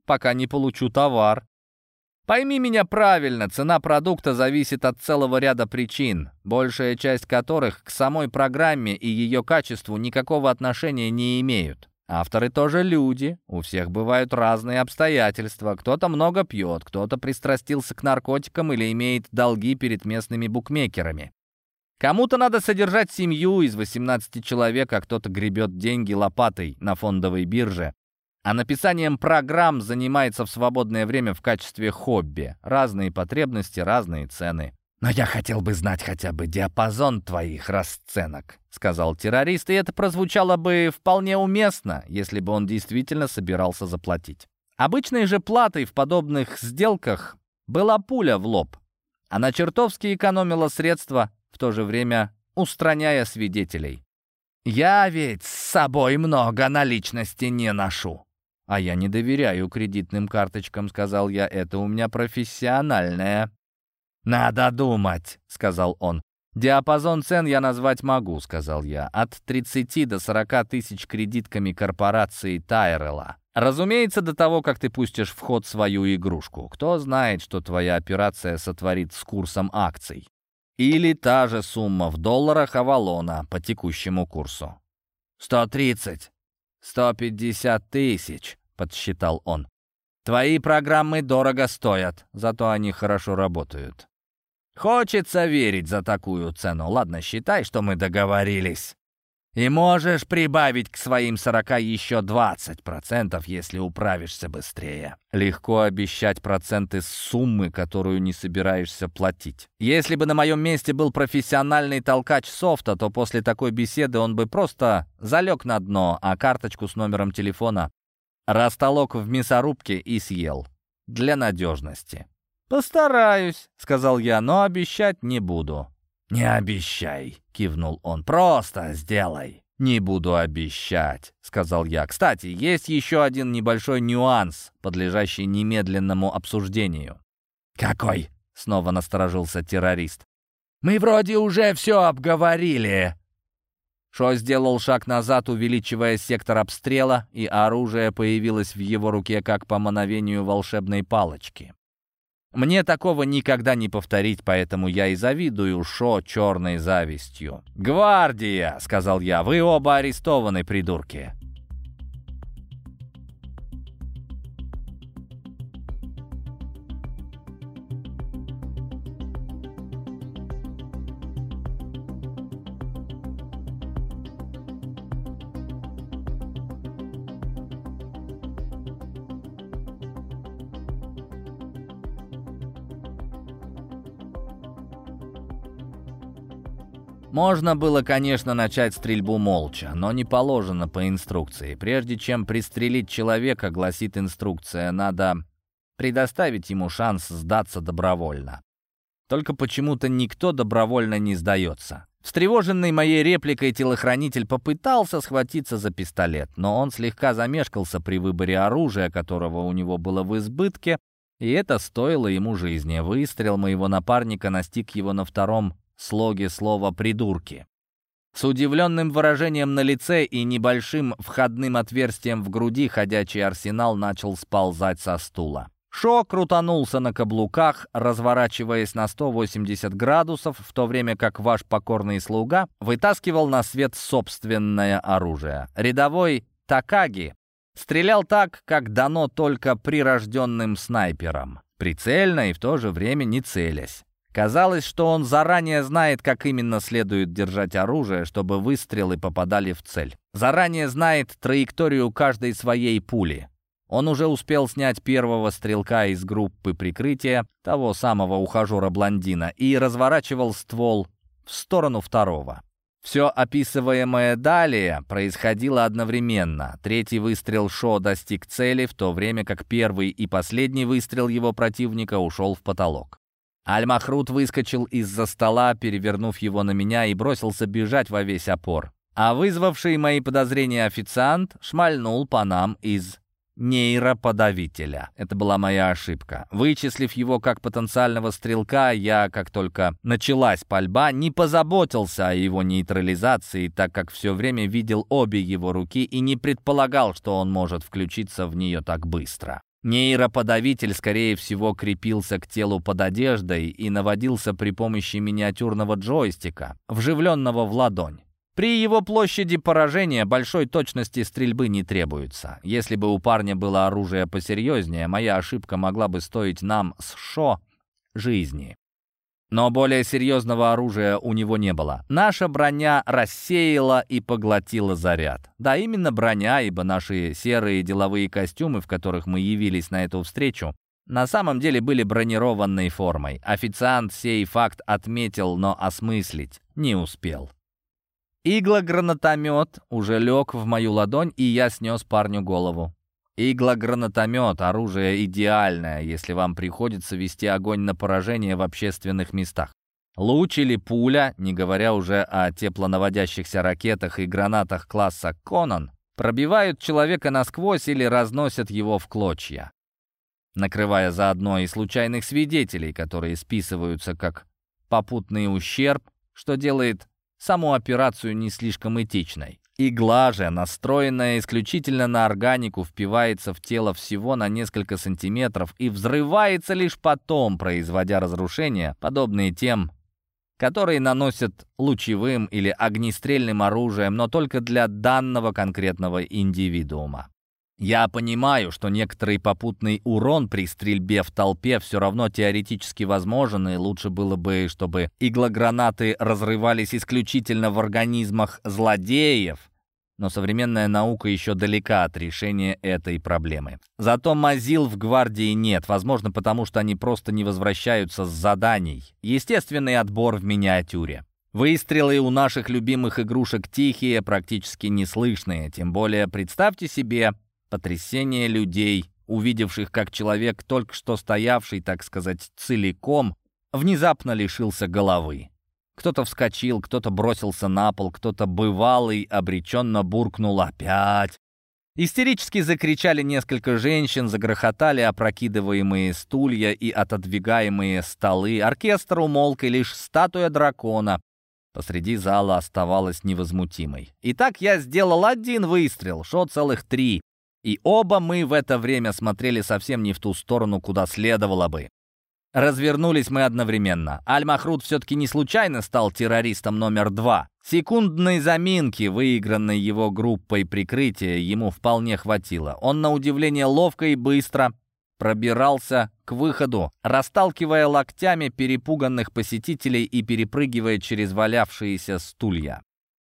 пока не получу товар. Пойми меня правильно, цена продукта зависит от целого ряда причин, большая часть которых к самой программе и ее качеству никакого отношения не имеют. Авторы тоже люди, у всех бывают разные обстоятельства. Кто-то много пьет, кто-то пристрастился к наркотикам или имеет долги перед местными букмекерами. Кому-то надо содержать семью из 18 человек, а кто-то гребет деньги лопатой на фондовой бирже. А написанием программ занимается в свободное время в качестве хобби. Разные потребности, разные цены. «Но я хотел бы знать хотя бы диапазон твоих расценок», — сказал террорист, и это прозвучало бы вполне уместно, если бы он действительно собирался заплатить. Обычной же платой в подобных сделках была пуля в лоб. Она чертовски экономила средства, в то же время устраняя свидетелей. «Я ведь с собой много наличности не ношу». «А я не доверяю кредитным карточкам», — сказал я, — «это у меня профессиональное». «Надо думать», — сказал он. «Диапазон цен я назвать могу», — сказал я, — «от 30 до 40 тысяч кредитками корпорации Тайрелла. Разумеется, до того, как ты пустишь в ход свою игрушку. Кто знает, что твоя операция сотворит с курсом акций. Или та же сумма в долларах Авалона по текущему курсу». 130, 150 тысяч, подсчитал он. «Твои программы дорого стоят, зато они хорошо работают». «Хочется верить за такую цену. Ладно, считай, что мы договорились. И можешь прибавить к своим 40 еще 20%, если управишься быстрее». Легко обещать проценты с суммы, которую не собираешься платить. Если бы на моем месте был профессиональный толкач софта, то после такой беседы он бы просто залег на дно, а карточку с номером телефона растолок в мясорубке и съел. Для надежности. «Постараюсь», — сказал я, — «но обещать не буду». «Не обещай», — кивнул он, — «просто сделай». «Не буду обещать», — сказал я. «Кстати, есть еще один небольшой нюанс, подлежащий немедленному обсуждению». «Какой?» — снова насторожился террорист. «Мы вроде уже все обговорили». Шо сделал шаг назад, увеличивая сектор обстрела, и оружие появилось в его руке как по мановению волшебной палочки. Мне такого никогда не повторить, поэтому я и завидую Шо черной завистью. «Гвардия!» — сказал я. «Вы оба арестованы, придурки!» Можно было, конечно, начать стрельбу молча, но не положено по инструкции. Прежде чем пристрелить человека, гласит инструкция, надо предоставить ему шанс сдаться добровольно. Только почему-то никто добровольно не сдается. Встревоженный моей репликой телохранитель попытался схватиться за пистолет, но он слегка замешкался при выборе оружия, которого у него было в избытке, и это стоило ему жизни. Выстрел моего напарника настиг его на втором слоге слова «придурки». С удивленным выражением на лице и небольшим входным отверстием в груди ходячий арсенал начал сползать со стула. Шо крутанулся на каблуках, разворачиваясь на 180 градусов, в то время как ваш покорный слуга вытаскивал на свет собственное оружие. Рядовой Такаги стрелял так, как дано только прирожденным снайперам, прицельно и в то же время не целясь. Казалось, что он заранее знает, как именно следует держать оружие, чтобы выстрелы попадали в цель. Заранее знает траекторию каждой своей пули. Он уже успел снять первого стрелка из группы прикрытия, того самого ухажера-блондина, и разворачивал ствол в сторону второго. Все описываемое далее происходило одновременно. Третий выстрел Шо достиг цели, в то время как первый и последний выстрел его противника ушел в потолок. Аль-Махрут выскочил из-за стола, перевернув его на меня, и бросился бежать во весь опор. А вызвавший мои подозрения официант шмальнул по нам из нейроподавителя. Это была моя ошибка. Вычислив его как потенциального стрелка, я, как только началась пальба, не позаботился о его нейтрализации, так как все время видел обе его руки и не предполагал, что он может включиться в нее так быстро. Нейроподавитель, скорее всего, крепился к телу под одеждой и наводился при помощи миниатюрного джойстика, вживленного в ладонь. При его площади поражения большой точности стрельбы не требуется. Если бы у парня было оружие посерьезнее, моя ошибка могла бы стоить нам с Шо жизни. Но более серьезного оружия у него не было. Наша броня рассеяла и поглотила заряд. Да, именно броня, ибо наши серые деловые костюмы, в которых мы явились на эту встречу, на самом деле были бронированной формой. Официант сей факт отметил, но осмыслить не успел. Игла-гранатомет уже лег в мою ладонь, и я снес парню голову. Игла-гранатомет — оружие идеальное, если вам приходится вести огонь на поражение в общественных местах. Луч или пуля, не говоря уже о теплонаводящихся ракетах и гранатах класса «Конан», пробивают человека насквозь или разносят его в клочья, накрывая заодно и случайных свидетелей, которые списываются как попутный ущерб, что делает саму операцию не слишком этичной. Игла же, настроенная исключительно на органику, впивается в тело всего на несколько сантиметров и взрывается лишь потом, производя разрушения, подобные тем, которые наносят лучевым или огнестрельным оружием, но только для данного конкретного индивидуума. Я понимаю, что некоторый попутный урон при стрельбе в толпе все равно теоретически возможен, и лучше было бы, чтобы иглогранаты разрывались исключительно в организмах злодеев, но современная наука еще далека от решения этой проблемы. Зато мазил в гвардии нет, возможно, потому что они просто не возвращаются с заданий. Естественный отбор в миниатюре. Выстрелы у наших любимых игрушек тихие, практически неслышные, тем более представьте себе потрясение людей, увидевших, как человек, только что стоявший, так сказать, целиком, внезапно лишился головы. Кто-то вскочил, кто-то бросился на пол, кто-то бывалый обреченно буркнул «Опять!». Истерически закричали несколько женщин, загрохотали опрокидываемые стулья и отодвигаемые столы. Оркестр умолк, и лишь статуя дракона посреди зала оставалась невозмутимой. Итак, я сделал один выстрел, Шо целых 3. И оба мы в это время смотрели совсем не в ту сторону, куда следовало бы. Развернулись мы одновременно. Аль-Махрут все-таки не случайно стал террористом номер 2. Секундной заминки, выигранной его группой прикрытия, ему вполне хватило. Он, на удивление, ловко и быстро пробирался к выходу, расталкивая локтями перепуганных посетителей и перепрыгивая через валявшиеся стулья.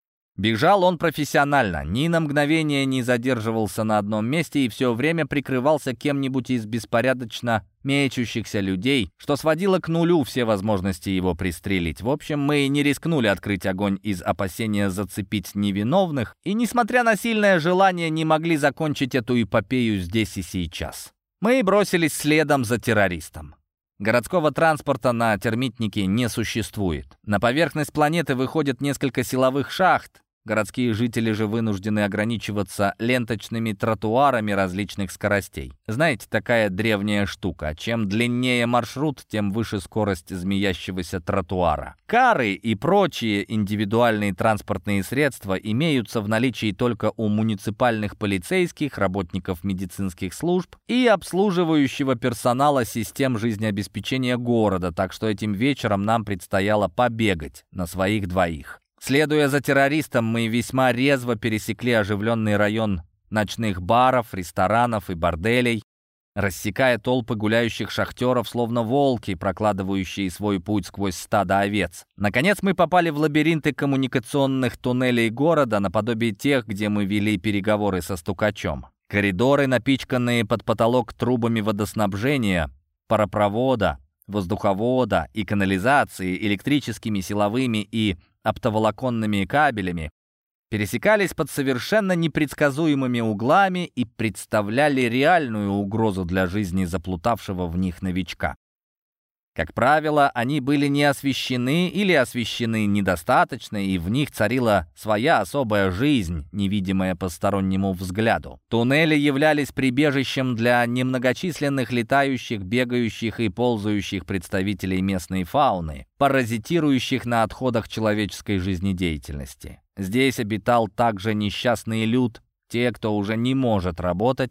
Бежал он профессионально, ни на мгновение не задерживался на одном месте и все время прикрывался кем-нибудь из беспорядочно мечущихся людей, что сводило к нулю все возможности его пристрелить. В общем, мы не рискнули открыть огонь из опасения зацепить невиновных, и, несмотря на сильное желание, не могли закончить эту эпопею здесь и сейчас. Мы бросились следом за террористом. Городского транспорта на термитнике не существует. На поверхность планеты выходит несколько силовых шахт. Городские жители же вынуждены ограничиваться ленточными тротуарами различных скоростей. Знаете, такая древняя штука. Чем длиннее маршрут, тем выше скорость змеящегося тротуара. Кары и прочие индивидуальные транспортные средства имеются в наличии только у муниципальных полицейских, работников медицинских служб и обслуживающего персонала систем жизнеобеспечения города, так что этим вечером нам предстояло побегать на своих двоих. Следуя за террористом, мы весьма резво пересекли оживленный район ночных баров, ресторанов и борделей, рассекая толпы гуляющих шахтеров, словно волки, прокладывающие свой путь сквозь стадо овец. Наконец мы попали в лабиринты коммуникационных туннелей города, наподобие тех, где мы вели переговоры со стукачом. Коридоры, напичканные под потолок трубами водоснабжения, паропровода, воздуховода и канализации, электрическими, силовыми и оптоволоконными кабелями, пересекались под совершенно непредсказуемыми углами и представляли реальную угрозу для жизни заплутавшего в них новичка. Как правило, они были не освещены или освещены недостаточно, и в них царила своя особая жизнь, невидимая постороннему взгляду. Туннели являлись прибежищем для немногочисленных летающих, бегающих и ползающих представителей местной фауны, паразитирующих на отходах человеческой жизнедеятельности. Здесь обитал также несчастный люд, те, кто уже не может работать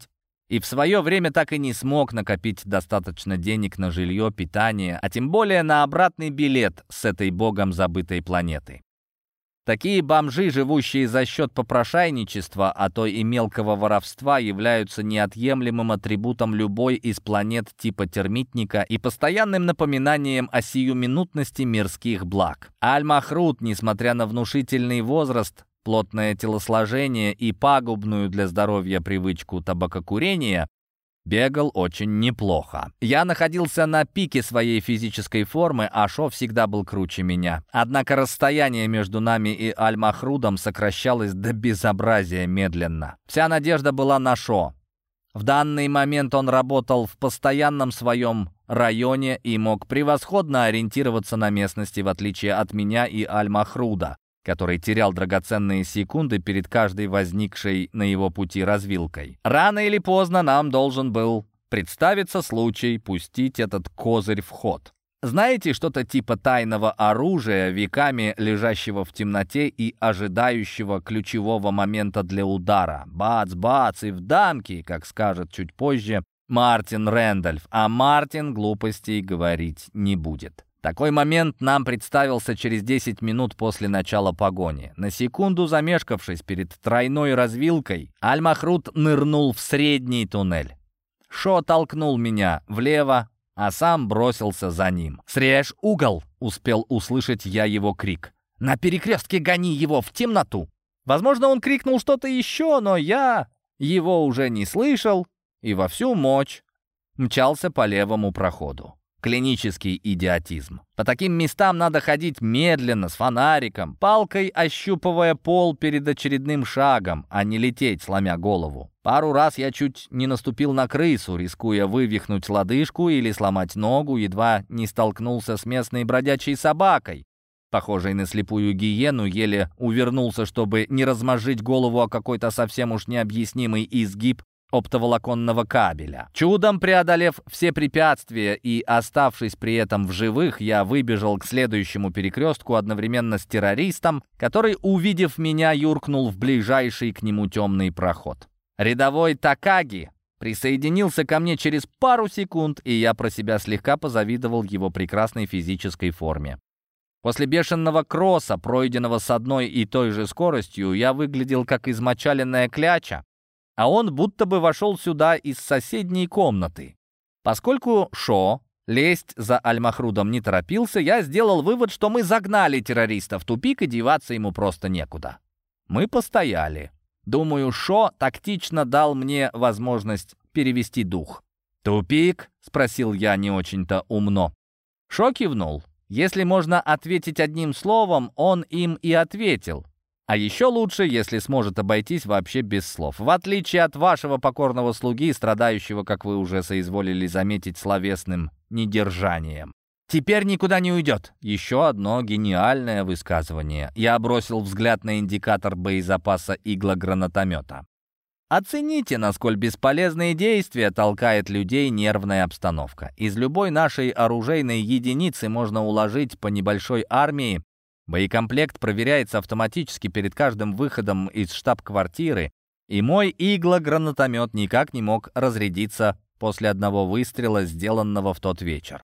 И в свое время так и не смог накопить достаточно денег на жилье, питание, а тем более на обратный билет с этой богом забытой планеты. Такие бомжи, живущие за счет попрошайничества, а то и мелкого воровства, являются неотъемлемым атрибутом любой из планет типа термитника и постоянным напоминанием о сиюминутности мирских благ. Аль-Махрут, несмотря на внушительный возраст, плотное телосложение и пагубную для здоровья привычку табакокурения, бегал очень неплохо. Я находился на пике своей физической формы, а Шо всегда был круче меня. Однако расстояние между нами и Аль-Махрудом сокращалось до безобразия медленно. Вся надежда была на Шо. В данный момент он работал в постоянном своем районе и мог превосходно ориентироваться на местности, в отличие от меня и Аль-Махруда, который терял драгоценные секунды перед каждой возникшей на его пути развилкой. Рано или поздно нам должен был представиться случай пустить этот козырь в ход. Знаете, что-то типа тайного оружия, веками лежащего в темноте и ожидающего ключевого момента для удара. Бац-бац и в дамки, как скажет чуть позже Мартин Рэндольф. А Мартин глупостей говорить не будет. Такой момент нам представился через 10 минут после начала погони. На секунду замешкавшись перед тройной развилкой, Аль-Махрут нырнул в средний туннель. Шо толкнул меня влево, а сам бросился за ним. «Срежь угол!» — успел услышать я его крик. «На перекрестке гони его в темноту!» Возможно, он крикнул что-то еще, но я его уже не слышал и во всю мощь мчался по левому проходу. Клинический идиотизм. По таким местам надо ходить медленно, с фонариком, палкой ощупывая пол перед очередным шагом, а не лететь, сломя голову. Пару раз я чуть не наступил на крысу, рискуя вывихнуть лодыжку или сломать ногу, едва не столкнулся с местной бродячей собакой, похожей на слепую гиену, еле увернулся, чтобы не размозжить голову о какой-то совсем уж необъяснимый изгиб оптоволоконного кабеля. Чудом преодолев все препятствия и оставшись при этом в живых, я выбежал к следующему перекрестку одновременно с террористом, который, увидев меня, юркнул в ближайший к нему темный проход. Рядовой Такаги присоединился ко мне через пару секунд, и я про себя слегка позавидовал его прекрасной физической форме. После бешеного кросса, пройденного с одной и той же скоростью, я выглядел как измочаленная кляча, а он будто бы вошел сюда из соседней комнаты. Поскольку Шо лезть за Аль-Махрудом не торопился, я сделал вывод, что мы загнали террориста в тупик, и деваться ему просто некуда. Мы постояли. Думаю, Шо тактично дал мне возможность перевести дух. «Тупик?» — спросил я не очень-то умно. Шо кивнул. Если можно ответить одним словом, он им и ответил. А еще лучше, если сможет обойтись вообще без слов. В отличие от вашего покорного слуги, страдающего, как вы уже соизволили заметить, словесным недержанием. «Теперь никуда не уйдет». Еще одно гениальное высказывание. Я бросил взгляд на индикатор боезапаса иглогранатомета. Оцените, насколько бесполезные действия толкает людей нервная обстановка. Из любой нашей оружейной единицы можно уложить по небольшой армии. Боекомплект проверяется автоматически перед каждым выходом из штаб-квартиры, и мой иглогранатомет никак не мог разрядиться после одного выстрела, сделанного в тот вечер.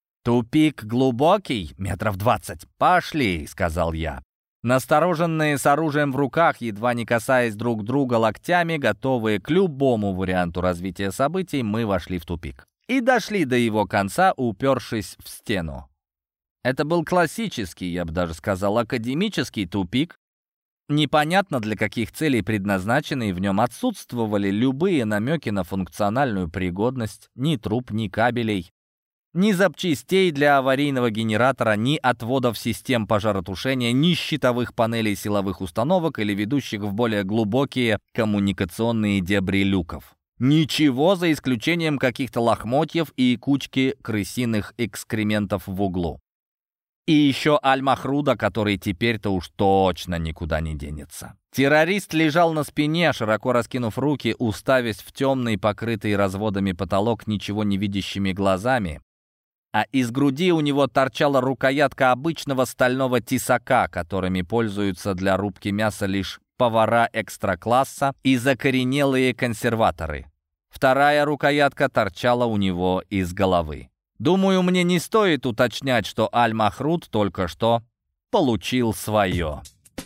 «Тупик глубокий, 20 метров. Пошли», — сказал я. Настороженные с оружием в руках, едва не касаясь друг друга локтями, готовые к любому варианту развития событий, мы вошли в тупик. И дошли до его конца, упершись в стену. Это был классический, я бы даже сказал, академический тупик. Непонятно для каких целей предназначенный, в нем отсутствовали любые намеки на функциональную пригодность, ни труб, ни кабелей, ни запчастей для аварийного генератора, ни отводов систем пожаротушения, ни щитовых панелей силовых установок или ведущих в более глубокие коммуникационные дебри люков. Ничего, за исключением каких-то лохмотьев и кучки крысиных экскрементов в углу. И еще Аль-Махруда, который теперь-то уж точно никуда не денется. Террорист лежал на спине, широко раскинув руки, уставясь в темный, покрытый разводами потолок ничего не видящими глазами, а из груди у него торчала рукоятка обычного стального тесака, которыми пользуются для рубки мяса лишь повара экстра-класса и закоренелые консерваторы. Вторая рукоятка торчала у него из головы. Думаю, мне не стоит уточнять, что Аль-Махрут только что получил свое.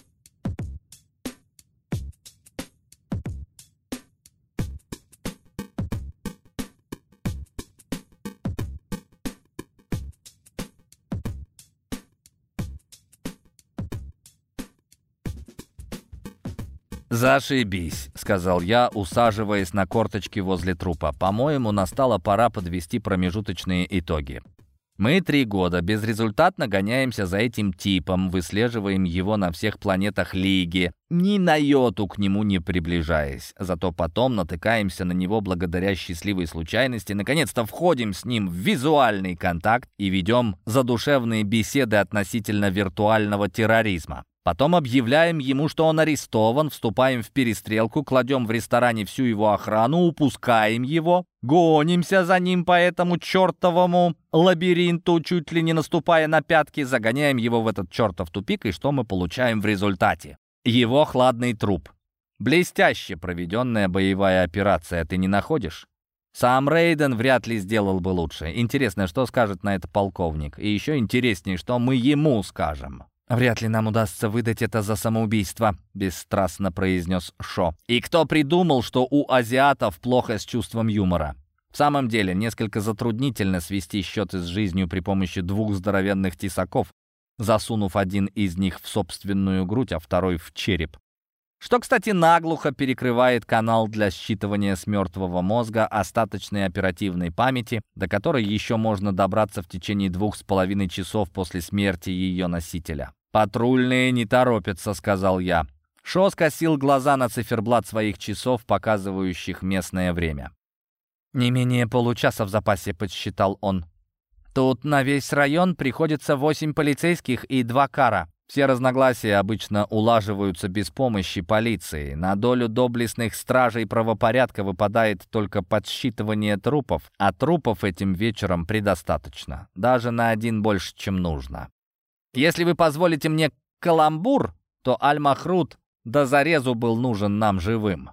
«Зашибись», — сказал я, усаживаясь на корточки возле трупа. «По-моему, настала пора подвести промежуточные итоги. Мы 3 года безрезультатно гоняемся за этим типом, выслеживаем его на всех планетах Лиги, ни на йоту к нему не приближаясь. Зато потом натыкаемся на него благодаря счастливой случайности, наконец-то входим с ним в визуальный контакт и ведем задушевные беседы относительно виртуального терроризма. Потом объявляем ему, что он арестован, вступаем в перестрелку, кладем в ресторане всю его охрану, упускаем его, гонимся за ним по этому чертовому лабиринту, чуть ли не наступая на пятки, загоняем его в этот чертов тупик, и что мы получаем в результате? Его хладный труп. Блестяще проведенная боевая операция, ты не находишь? Сам Рейден вряд ли сделал бы лучше. Интересно, что скажет на это полковник? И еще интереснее, что мы ему скажем. «Вряд ли нам удастся выдать это за самоубийство», — бесстрастно произнес Шо. «И кто придумал, что у азиатов плохо с чувством юмора? В самом деле, несколько затруднительно свести счеты с жизнью при помощи 2 здоровенных тесаков, засунув один из них в собственную грудь, а второй в череп. Что, кстати, наглухо перекрывает канал для считывания с мертвого мозга остаточной оперативной памяти, до которой еще можно добраться в течение 2,5 часов после смерти ее носителя. «Патрульные не торопятся», — сказал я. Шо скосил глаза на циферблат своих часов, показывающих местное время. «Не менее получаса в запасе», — подсчитал он. «Тут на весь район приходится 8 полицейских и 2 кара. Все разногласия обычно улаживаются без помощи полиции. На долю доблестных стражей правопорядка выпадает только подсчитывание трупов, а трупов этим вечером предостаточно. Даже на 1 больше, чем нужно. Если вы позволите мне каламбур, то Аль-Махрут до зарезу был нужен нам живым».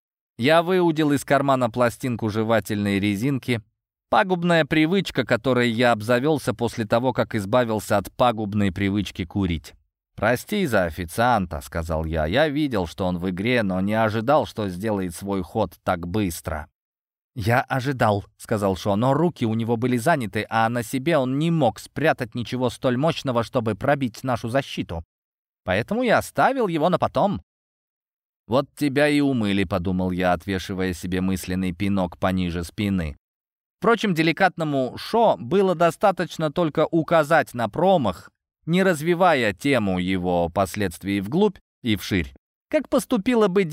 Я выудил из кармана пластинку жевательной резинки. Пагубная привычка, которой я обзавелся после того, как избавился от пагубной привычки курить. «Прости за официанта», — сказал я. «Я видел, что он в игре, но не ожидал, что сделает свой ход так быстро». «Я ожидал», — сказал Шо, «но руки у него были заняты, а на себе он не мог спрятать ничего столь мощного, чтобы пробить нашу защиту. Поэтому я оставил его на потом». «Вот тебя и умыли», — подумал я, отвешивая себе мысленный пинок пониже спины. Впрочем, деликатному Шо было достаточно только указать на промах, не развивая тему его последствий вглубь и вширь, как поступило бы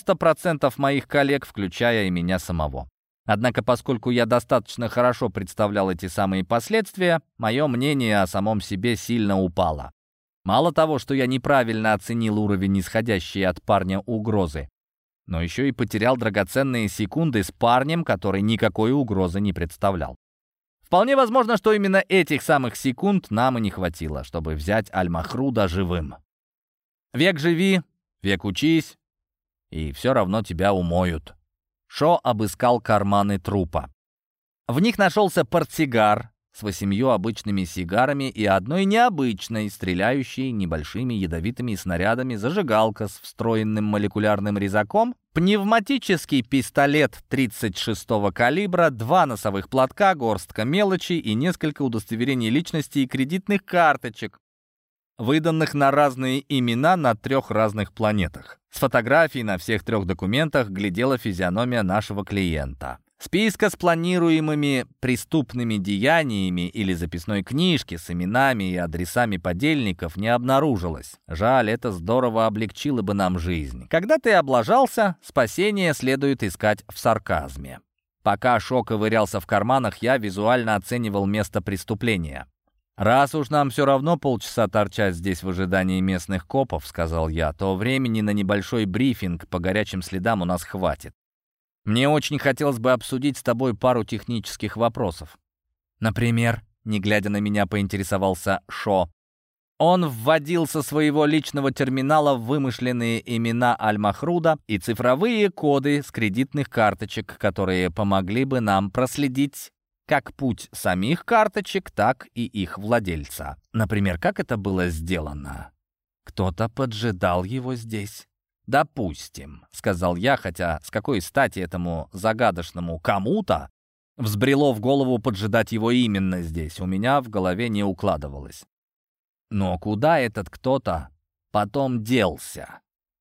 90% моих коллег, включая и меня самого. Однако, поскольку я достаточно хорошо представлял эти самые последствия, мое мнение о самом себе сильно упало. Мало того, что я неправильно оценил уровень исходящей от парня угрозы, но еще и потерял драгоценные секунды с парнем, который никакой угрозы не представлял. Вполне возможно, что именно этих самых секунд нам и не хватило, чтобы взять Аль-Махруда живым. Век живи, век учись, и все равно тебя умоют. Шо обыскал карманы трупа. В них нашелся портсигар с 8 обычными сигарами и одной необычной, стреляющей небольшими ядовитыми снарядами, зажигалка с встроенным молекулярным резаком, пневматический пистолет 36-го калибра, 2 носовых платка, горстка мелочи и несколько удостоверений личности и кредитных карточек, выданных на разные имена на 3 разных планетах. С фотографий на всех 3 документах глядела физиономия нашего клиента. Списка с планируемыми преступными деяниями или записной книжки с именами и адресами подельников не обнаружилось. Жаль, это здорово облегчило бы нам жизнь. Когда ты облажался, спасение следует искать в сарказме. Пока Шо ковырялся в карманах, я визуально оценивал место преступления. «Раз уж нам все равно полчаса торчать здесь в ожидании местных копов», — сказал я, «то времени на небольшой брифинг по горячим следам у нас хватит. Мне очень хотелось бы обсудить с тобой пару технических вопросов». «Например?» — не глядя на меня, поинтересовался Шо. Он вводил со своего личного терминала вымышленные имена Аль-Махруда и цифровые коды с кредитных карточек, которые помогли бы нам проследить как путь самих карточек, так и их владельца. Например, как это было сделано? Кто-то поджидал его здесь. «Допустим», — сказал я, хотя с какой стати этому загадочному кому-то взбрело в голову поджидать его именно здесь, у меня в голове не укладывалось. Но куда этот кто-то потом делся?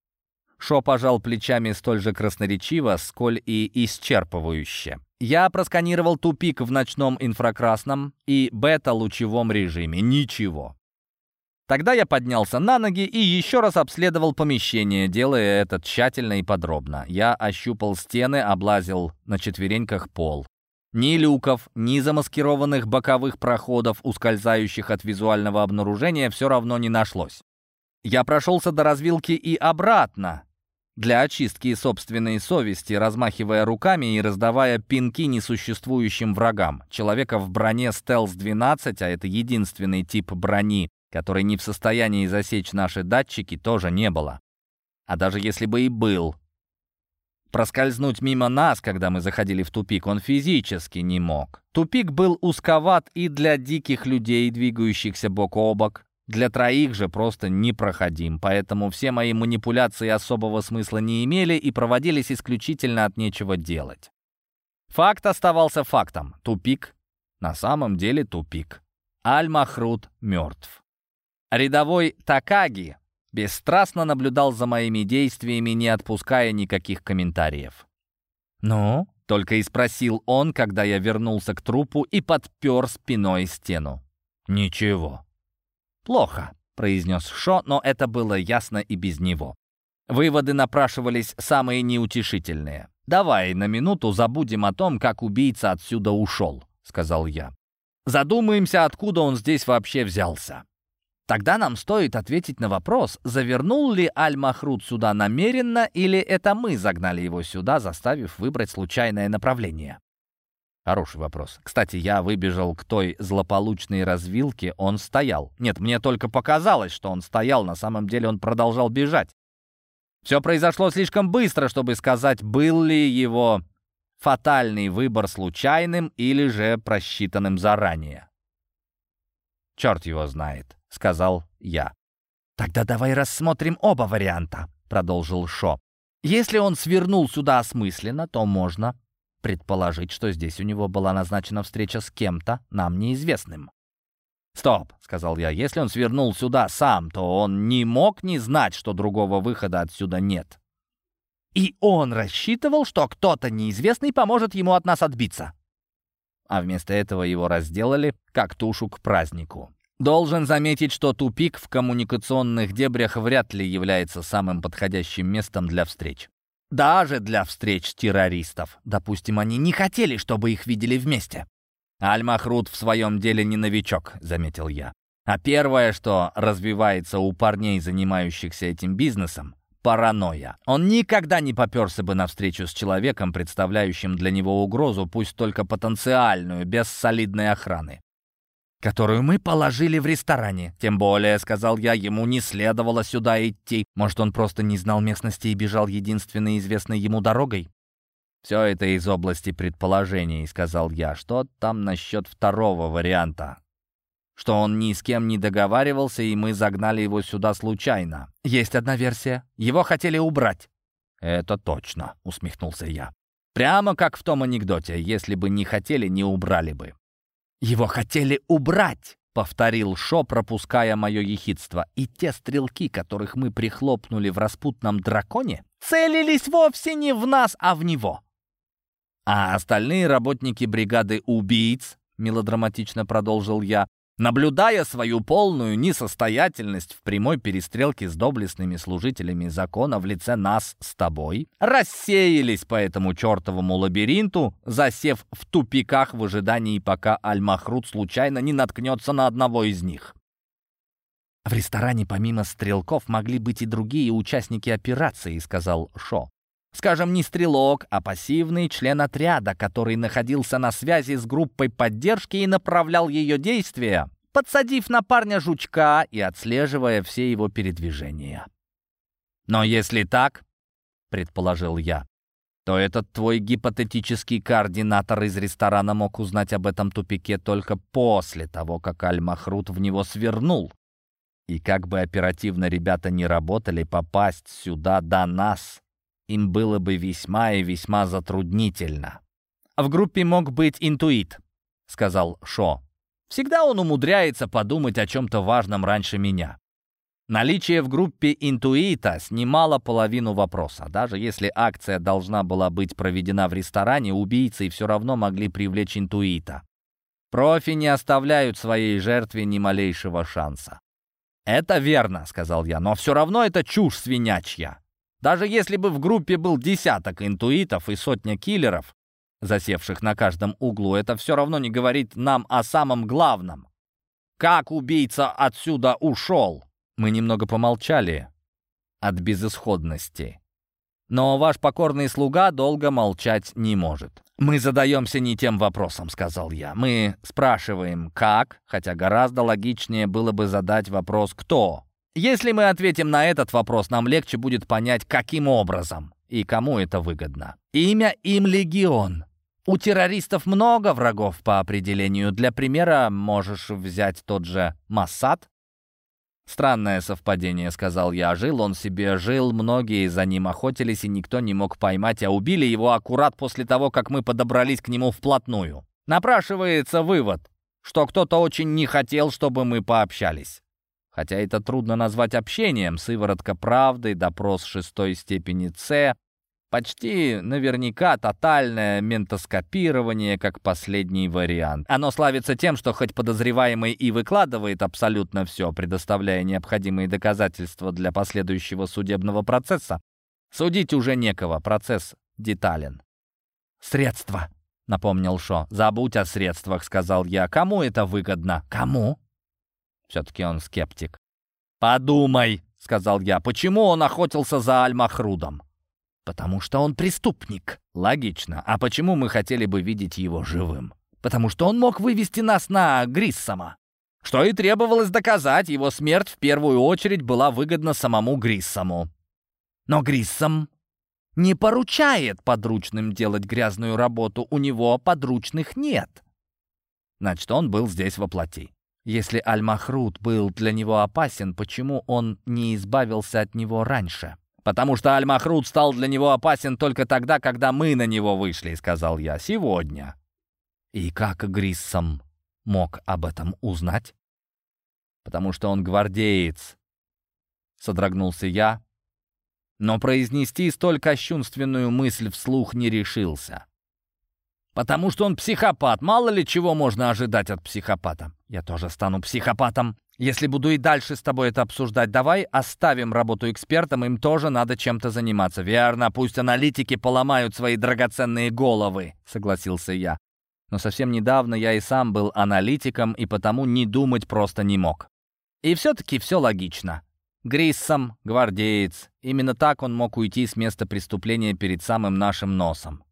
Шо пожал плечами столь же красноречиво, сколь и исчерпывающе. Я просканировал тупик в ночном инфракрасном и бета-лучевом режиме. Ничего. Тогда я поднялся на ноги и еще раз обследовал помещение, делая это тщательно и подробно. Я ощупал стены, облазил на четвереньках пол. Ни люков, ни замаскированных боковых проходов, ускользающих от визуального обнаружения, все равно не нашлось. Я прошелся до развилки и обратно, для очистки собственной совести, размахивая руками и раздавая пинки несуществующим врагам. Человека в броне Стелс-12, а это единственный тип брони, который не в состоянии засечь наши датчики, тоже не было. А даже если бы и был, проскользнуть мимо нас, когда мы заходили в тупик, он физически не мог. Тупик был узковат и для диких людей, двигающихся бок о бок. Для троих же просто непроходим, поэтому все мои манипуляции особого смысла не имели и проводились исключительно от нечего делать. Факт оставался фактом. Тупик на самом деле тупик. Аль-Махруд мертв. Рядовой Такаги бесстрастно наблюдал за моими действиями, не отпуская никаких комментариев. «Ну?» — только и спросил он, когда я вернулся к трупу и подпер спиной стену. «Ничего». «Плохо», — произнес Шо, но это было ясно и без него. Выводы напрашивались самые неутешительные. «Давай на минуту забудем о том, как убийца отсюда ушел», — сказал я. «Задумаемся, откуда он здесь вообще взялся. Тогда нам стоит ответить на вопрос, завернул ли Аль-Махруд сюда намеренно, или это мы загнали его сюда, заставив выбрать случайное направление». Хороший вопрос. Кстати, я выбежал к той злополучной развилке, он стоял. Нет, мне только показалось, что он стоял, на самом деле он продолжал бежать. Все произошло слишком быстро, чтобы сказать, был ли его фатальный выбор случайным или же просчитанным заранее. «Черт его знает», — сказал я. «Тогда давай рассмотрим оба варианта», — продолжил Шо. «Если он свернул сюда осмысленно, то можно предположить, что здесь у него была назначена встреча с кем-то, нам неизвестным». «Стоп», — сказал я, — «если он свернул сюда сам, то он не мог не знать, что другого выхода отсюда нет». «И он рассчитывал, что кто-то неизвестный поможет ему от нас отбиться». А вместо этого его разделали, как тушу к празднику. Должен заметить, что тупик в коммуникационных дебрях вряд ли является самым подходящим местом для встреч. Даже для встреч террористов. Допустим, они не хотели, чтобы их видели вместе. «Аль-Махруд в своем деле не новичок», — заметил я. А первое, что развивается у парней, занимающихся этим бизнесом — паранойя. Он никогда не поперся бы навстречу с человеком, представляющим для него угрозу, пусть только потенциальную, без солидной охраны, которую мы положили в ресторане. Тем более, сказал я, ему не следовало сюда идти. Может, он просто не знал местности и бежал единственной известной ему дорогой? «Все это из области предположений», — сказал я. «Что там насчет второго варианта? Что он ни с кем не договаривался, и мы загнали его сюда случайно?» «Есть одна версия. Его хотели убрать». «Это точно», — усмехнулся я. «Прямо как в том анекдоте. Если бы не хотели, не убрали бы». «Его хотели убрать», — повторил Шо, пропуская мое ехидство. «И те стрелки, которых мы прихлопнули в распутном драконе, целились вовсе не в нас, а в него». «А остальные работники бригады убийц», — мелодраматично продолжил я, наблюдая свою полную несостоятельность в прямой перестрелке с доблестными служителями закона в лице нас с тобой, рассеялись по этому чертовому лабиринту, засев в тупиках в ожидании, пока Аль-Махруд случайно не наткнется на одного из них. «В ресторане помимо стрелков могли быть и другие участники операции», — сказал Шо. «Скажем, не стрелок, а пассивный член отряда, который находился на связи с группой поддержки и направлял ее действия подсадив на парня жучка и отслеживая все его передвижения. «Но если так, — предположил я, — то этот твой гипотетический координатор из ресторана мог узнать об этом тупике только после того, как Аль-Махрут в него свернул. И как бы оперативно ребята не работали, попасть сюда до нас им было бы весьма и весьма затруднительно». «В группе мог быть интуит», — сказал Шо. «Всегда он умудряется подумать о чем-то важном раньше меня». Наличие в группе интуита снимало половину вопроса. Даже если акция должна была быть проведена в ресторане, убийцы все равно могли привлечь интуита. Профи не оставляют своей жертве ни малейшего шанса. «Это верно», — сказал я, — «но все равно это чушь свинячья. Даже если бы в группе был десяток интуитов и сотня киллеров, засевших на каждом углу, это все равно не говорит нам о самом главном. Как убийца отсюда ушел?» Мы немного помолчали от безысходности. Но ваш покорный слуга долго молчать не может. «Мы задаемся не тем вопросом», — сказал я. «Мы спрашиваем, как, хотя гораздо логичнее было бы задать вопрос «кто?». Если мы ответим на этот вопрос, нам легче будет понять, каким образом и кому это выгодно. Имя им Легион. У террористов много врагов по определению. Для примера можешь взять тот же Моссад». «Странное совпадение», — сказал я. «Жил он себе, жил, многие за ним охотились, и никто не мог поймать, а убили его аккурат после того, как мы подобрались к нему вплотную. Напрашивается вывод, что кто-то очень не хотел, чтобы мы пообщались. Хотя это трудно назвать общением. Сыворотка правды, допрос 6 степени С, почти наверняка тотальное ментоскопирование как последний вариант. Оно славится тем, что хоть подозреваемый и выкладывает абсолютно все, предоставляя необходимые доказательства для последующего судебного процесса, судить уже некого, процесс детален. «Средства», — напомнил Шо. «Забудь о средствах», — сказал я. «Кому это выгодно?» «Кому?» Все-таки он скептик. «Подумай», — сказал я. «Почему он охотился за Аль-Махрудом?» «Потому что он преступник». «Логично. А почему мы хотели бы видеть его живым?» «Потому что он мог вывести нас на Гриссома». Что и требовалось доказать, его смерть в первую очередь была выгодна самому Гриссому. Но Гриссом не поручает подручным делать грязную работу, у него подручных нет. Значит, он был здесь во плоти. Если Аль-Махрут был для него опасен, почему он не избавился от него раньше? «Потому что Аль-Махрут стал для него опасен только тогда, когда мы на него вышли», — сказал я. «Сегодня». И как Гриссом мог об этом узнать? «Потому что он гвардеец», — содрогнулся я, но произнести столь кощунственную мысль вслух не решился. «Потому что он психопат. Мало ли чего можно ожидать от психопата. Я тоже стану психопатом. Если буду и дальше с тобой это обсуждать, давай оставим работу экспертам, им тоже надо чем-то заниматься». «Верно, пусть аналитики поломают свои драгоценные головы», — согласился я. Но совсем недавно я и сам был аналитиком, и потому не думать просто не мог. И все-таки все логично. Гриссом, гвардеец. Именно так он мог уйти с места преступления перед самым нашим носом.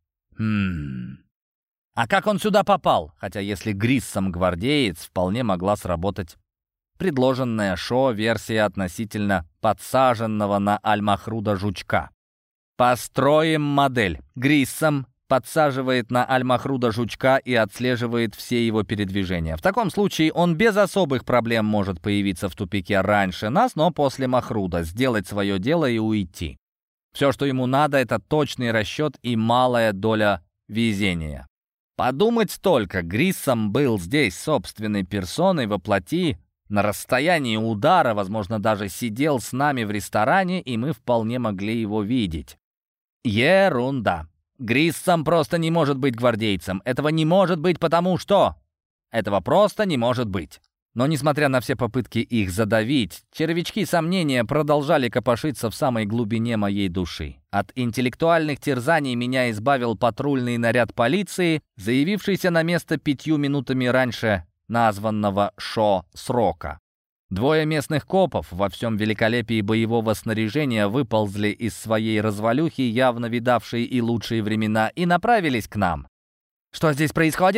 А как он сюда попал? Хотя если Гриссом гвардеец, вполне могла сработать предложенная Шо версия относительно подсаженного на Аль-Махруда жучка. Построим модель. Гриссом подсаживает на Аль-Махруда жучка и отслеживает все его передвижения. В таком случае он без особых проблем может появиться в тупике раньше нас, но после Махруда, сделать свое дело и уйти. Все, что ему надо, это точный расчет и малая доля везения. Подумать только, Гриссом был здесь собственной персоной во плоти, на расстоянии удара, возможно, даже сидел с нами в ресторане, и мы вполне могли его видеть. Ерунда. Гриссом просто не может быть гвардейцем. Этого не может быть, потому что... Этого просто не может быть. Но, несмотря на все попытки их задавить, червячки сомнения продолжали копошиться в самой глубине моей души. От интеллектуальных терзаний меня избавил патрульный наряд полиции, заявившийся на место 5 минутами раньше названного Шо срока. 2 местных копов во всем великолепии боевого снаряжения выползли из своей развалюхи, явно видавшей и лучшие времена, и направились к нам. «Что здесь происходит?» —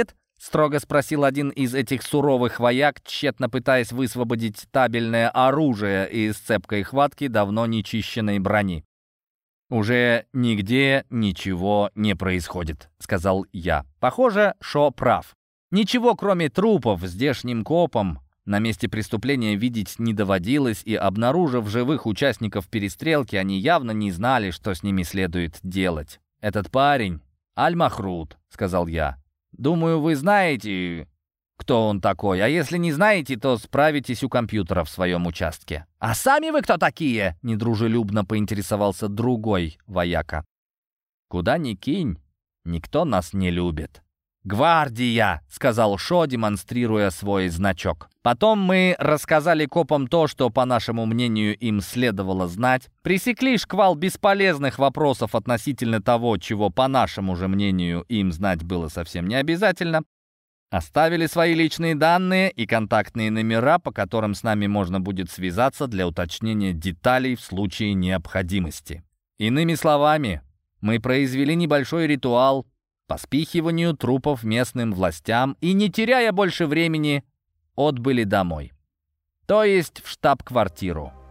строго спросил один из этих суровых вояк, тщетно пытаясь высвободить табельное оружие из цепкой хватки давно нечищенной брони. «Уже нигде ничего не происходит», — сказал я. Похоже, Шо прав. Ничего, кроме трупов, здешним копам на месте преступления видеть не доводилось, и, обнаружив живых участников перестрелки, они явно не знали, что с ними следует делать. «Этот парень — Аль-Махрут», — сказал я. «Думаю, вы знаете, кто он такой, а если не знаете, то справитесь у компьютера в своем участке». «А сами вы кто такие?» — недружелюбно поинтересовался другой вояка. «Куда ни кинь, никто нас не любит». «Гвардия!» — сказал Шо, демонстрируя свой значок. Потом мы рассказали копам то, что, по нашему мнению, им следовало знать, пресекли шквал бесполезных вопросов относительно того, чего, по нашему же мнению, им знать было совсем не обязательно, оставили свои личные данные и контактные номера, по которым с нами можно будет связаться для уточнения деталей в случае необходимости. Иными словами, мы произвели небольшой ритуал по спихиванию трупов местным властям и, не теряя больше времени, отбыли домой. То есть в штаб-квартиру.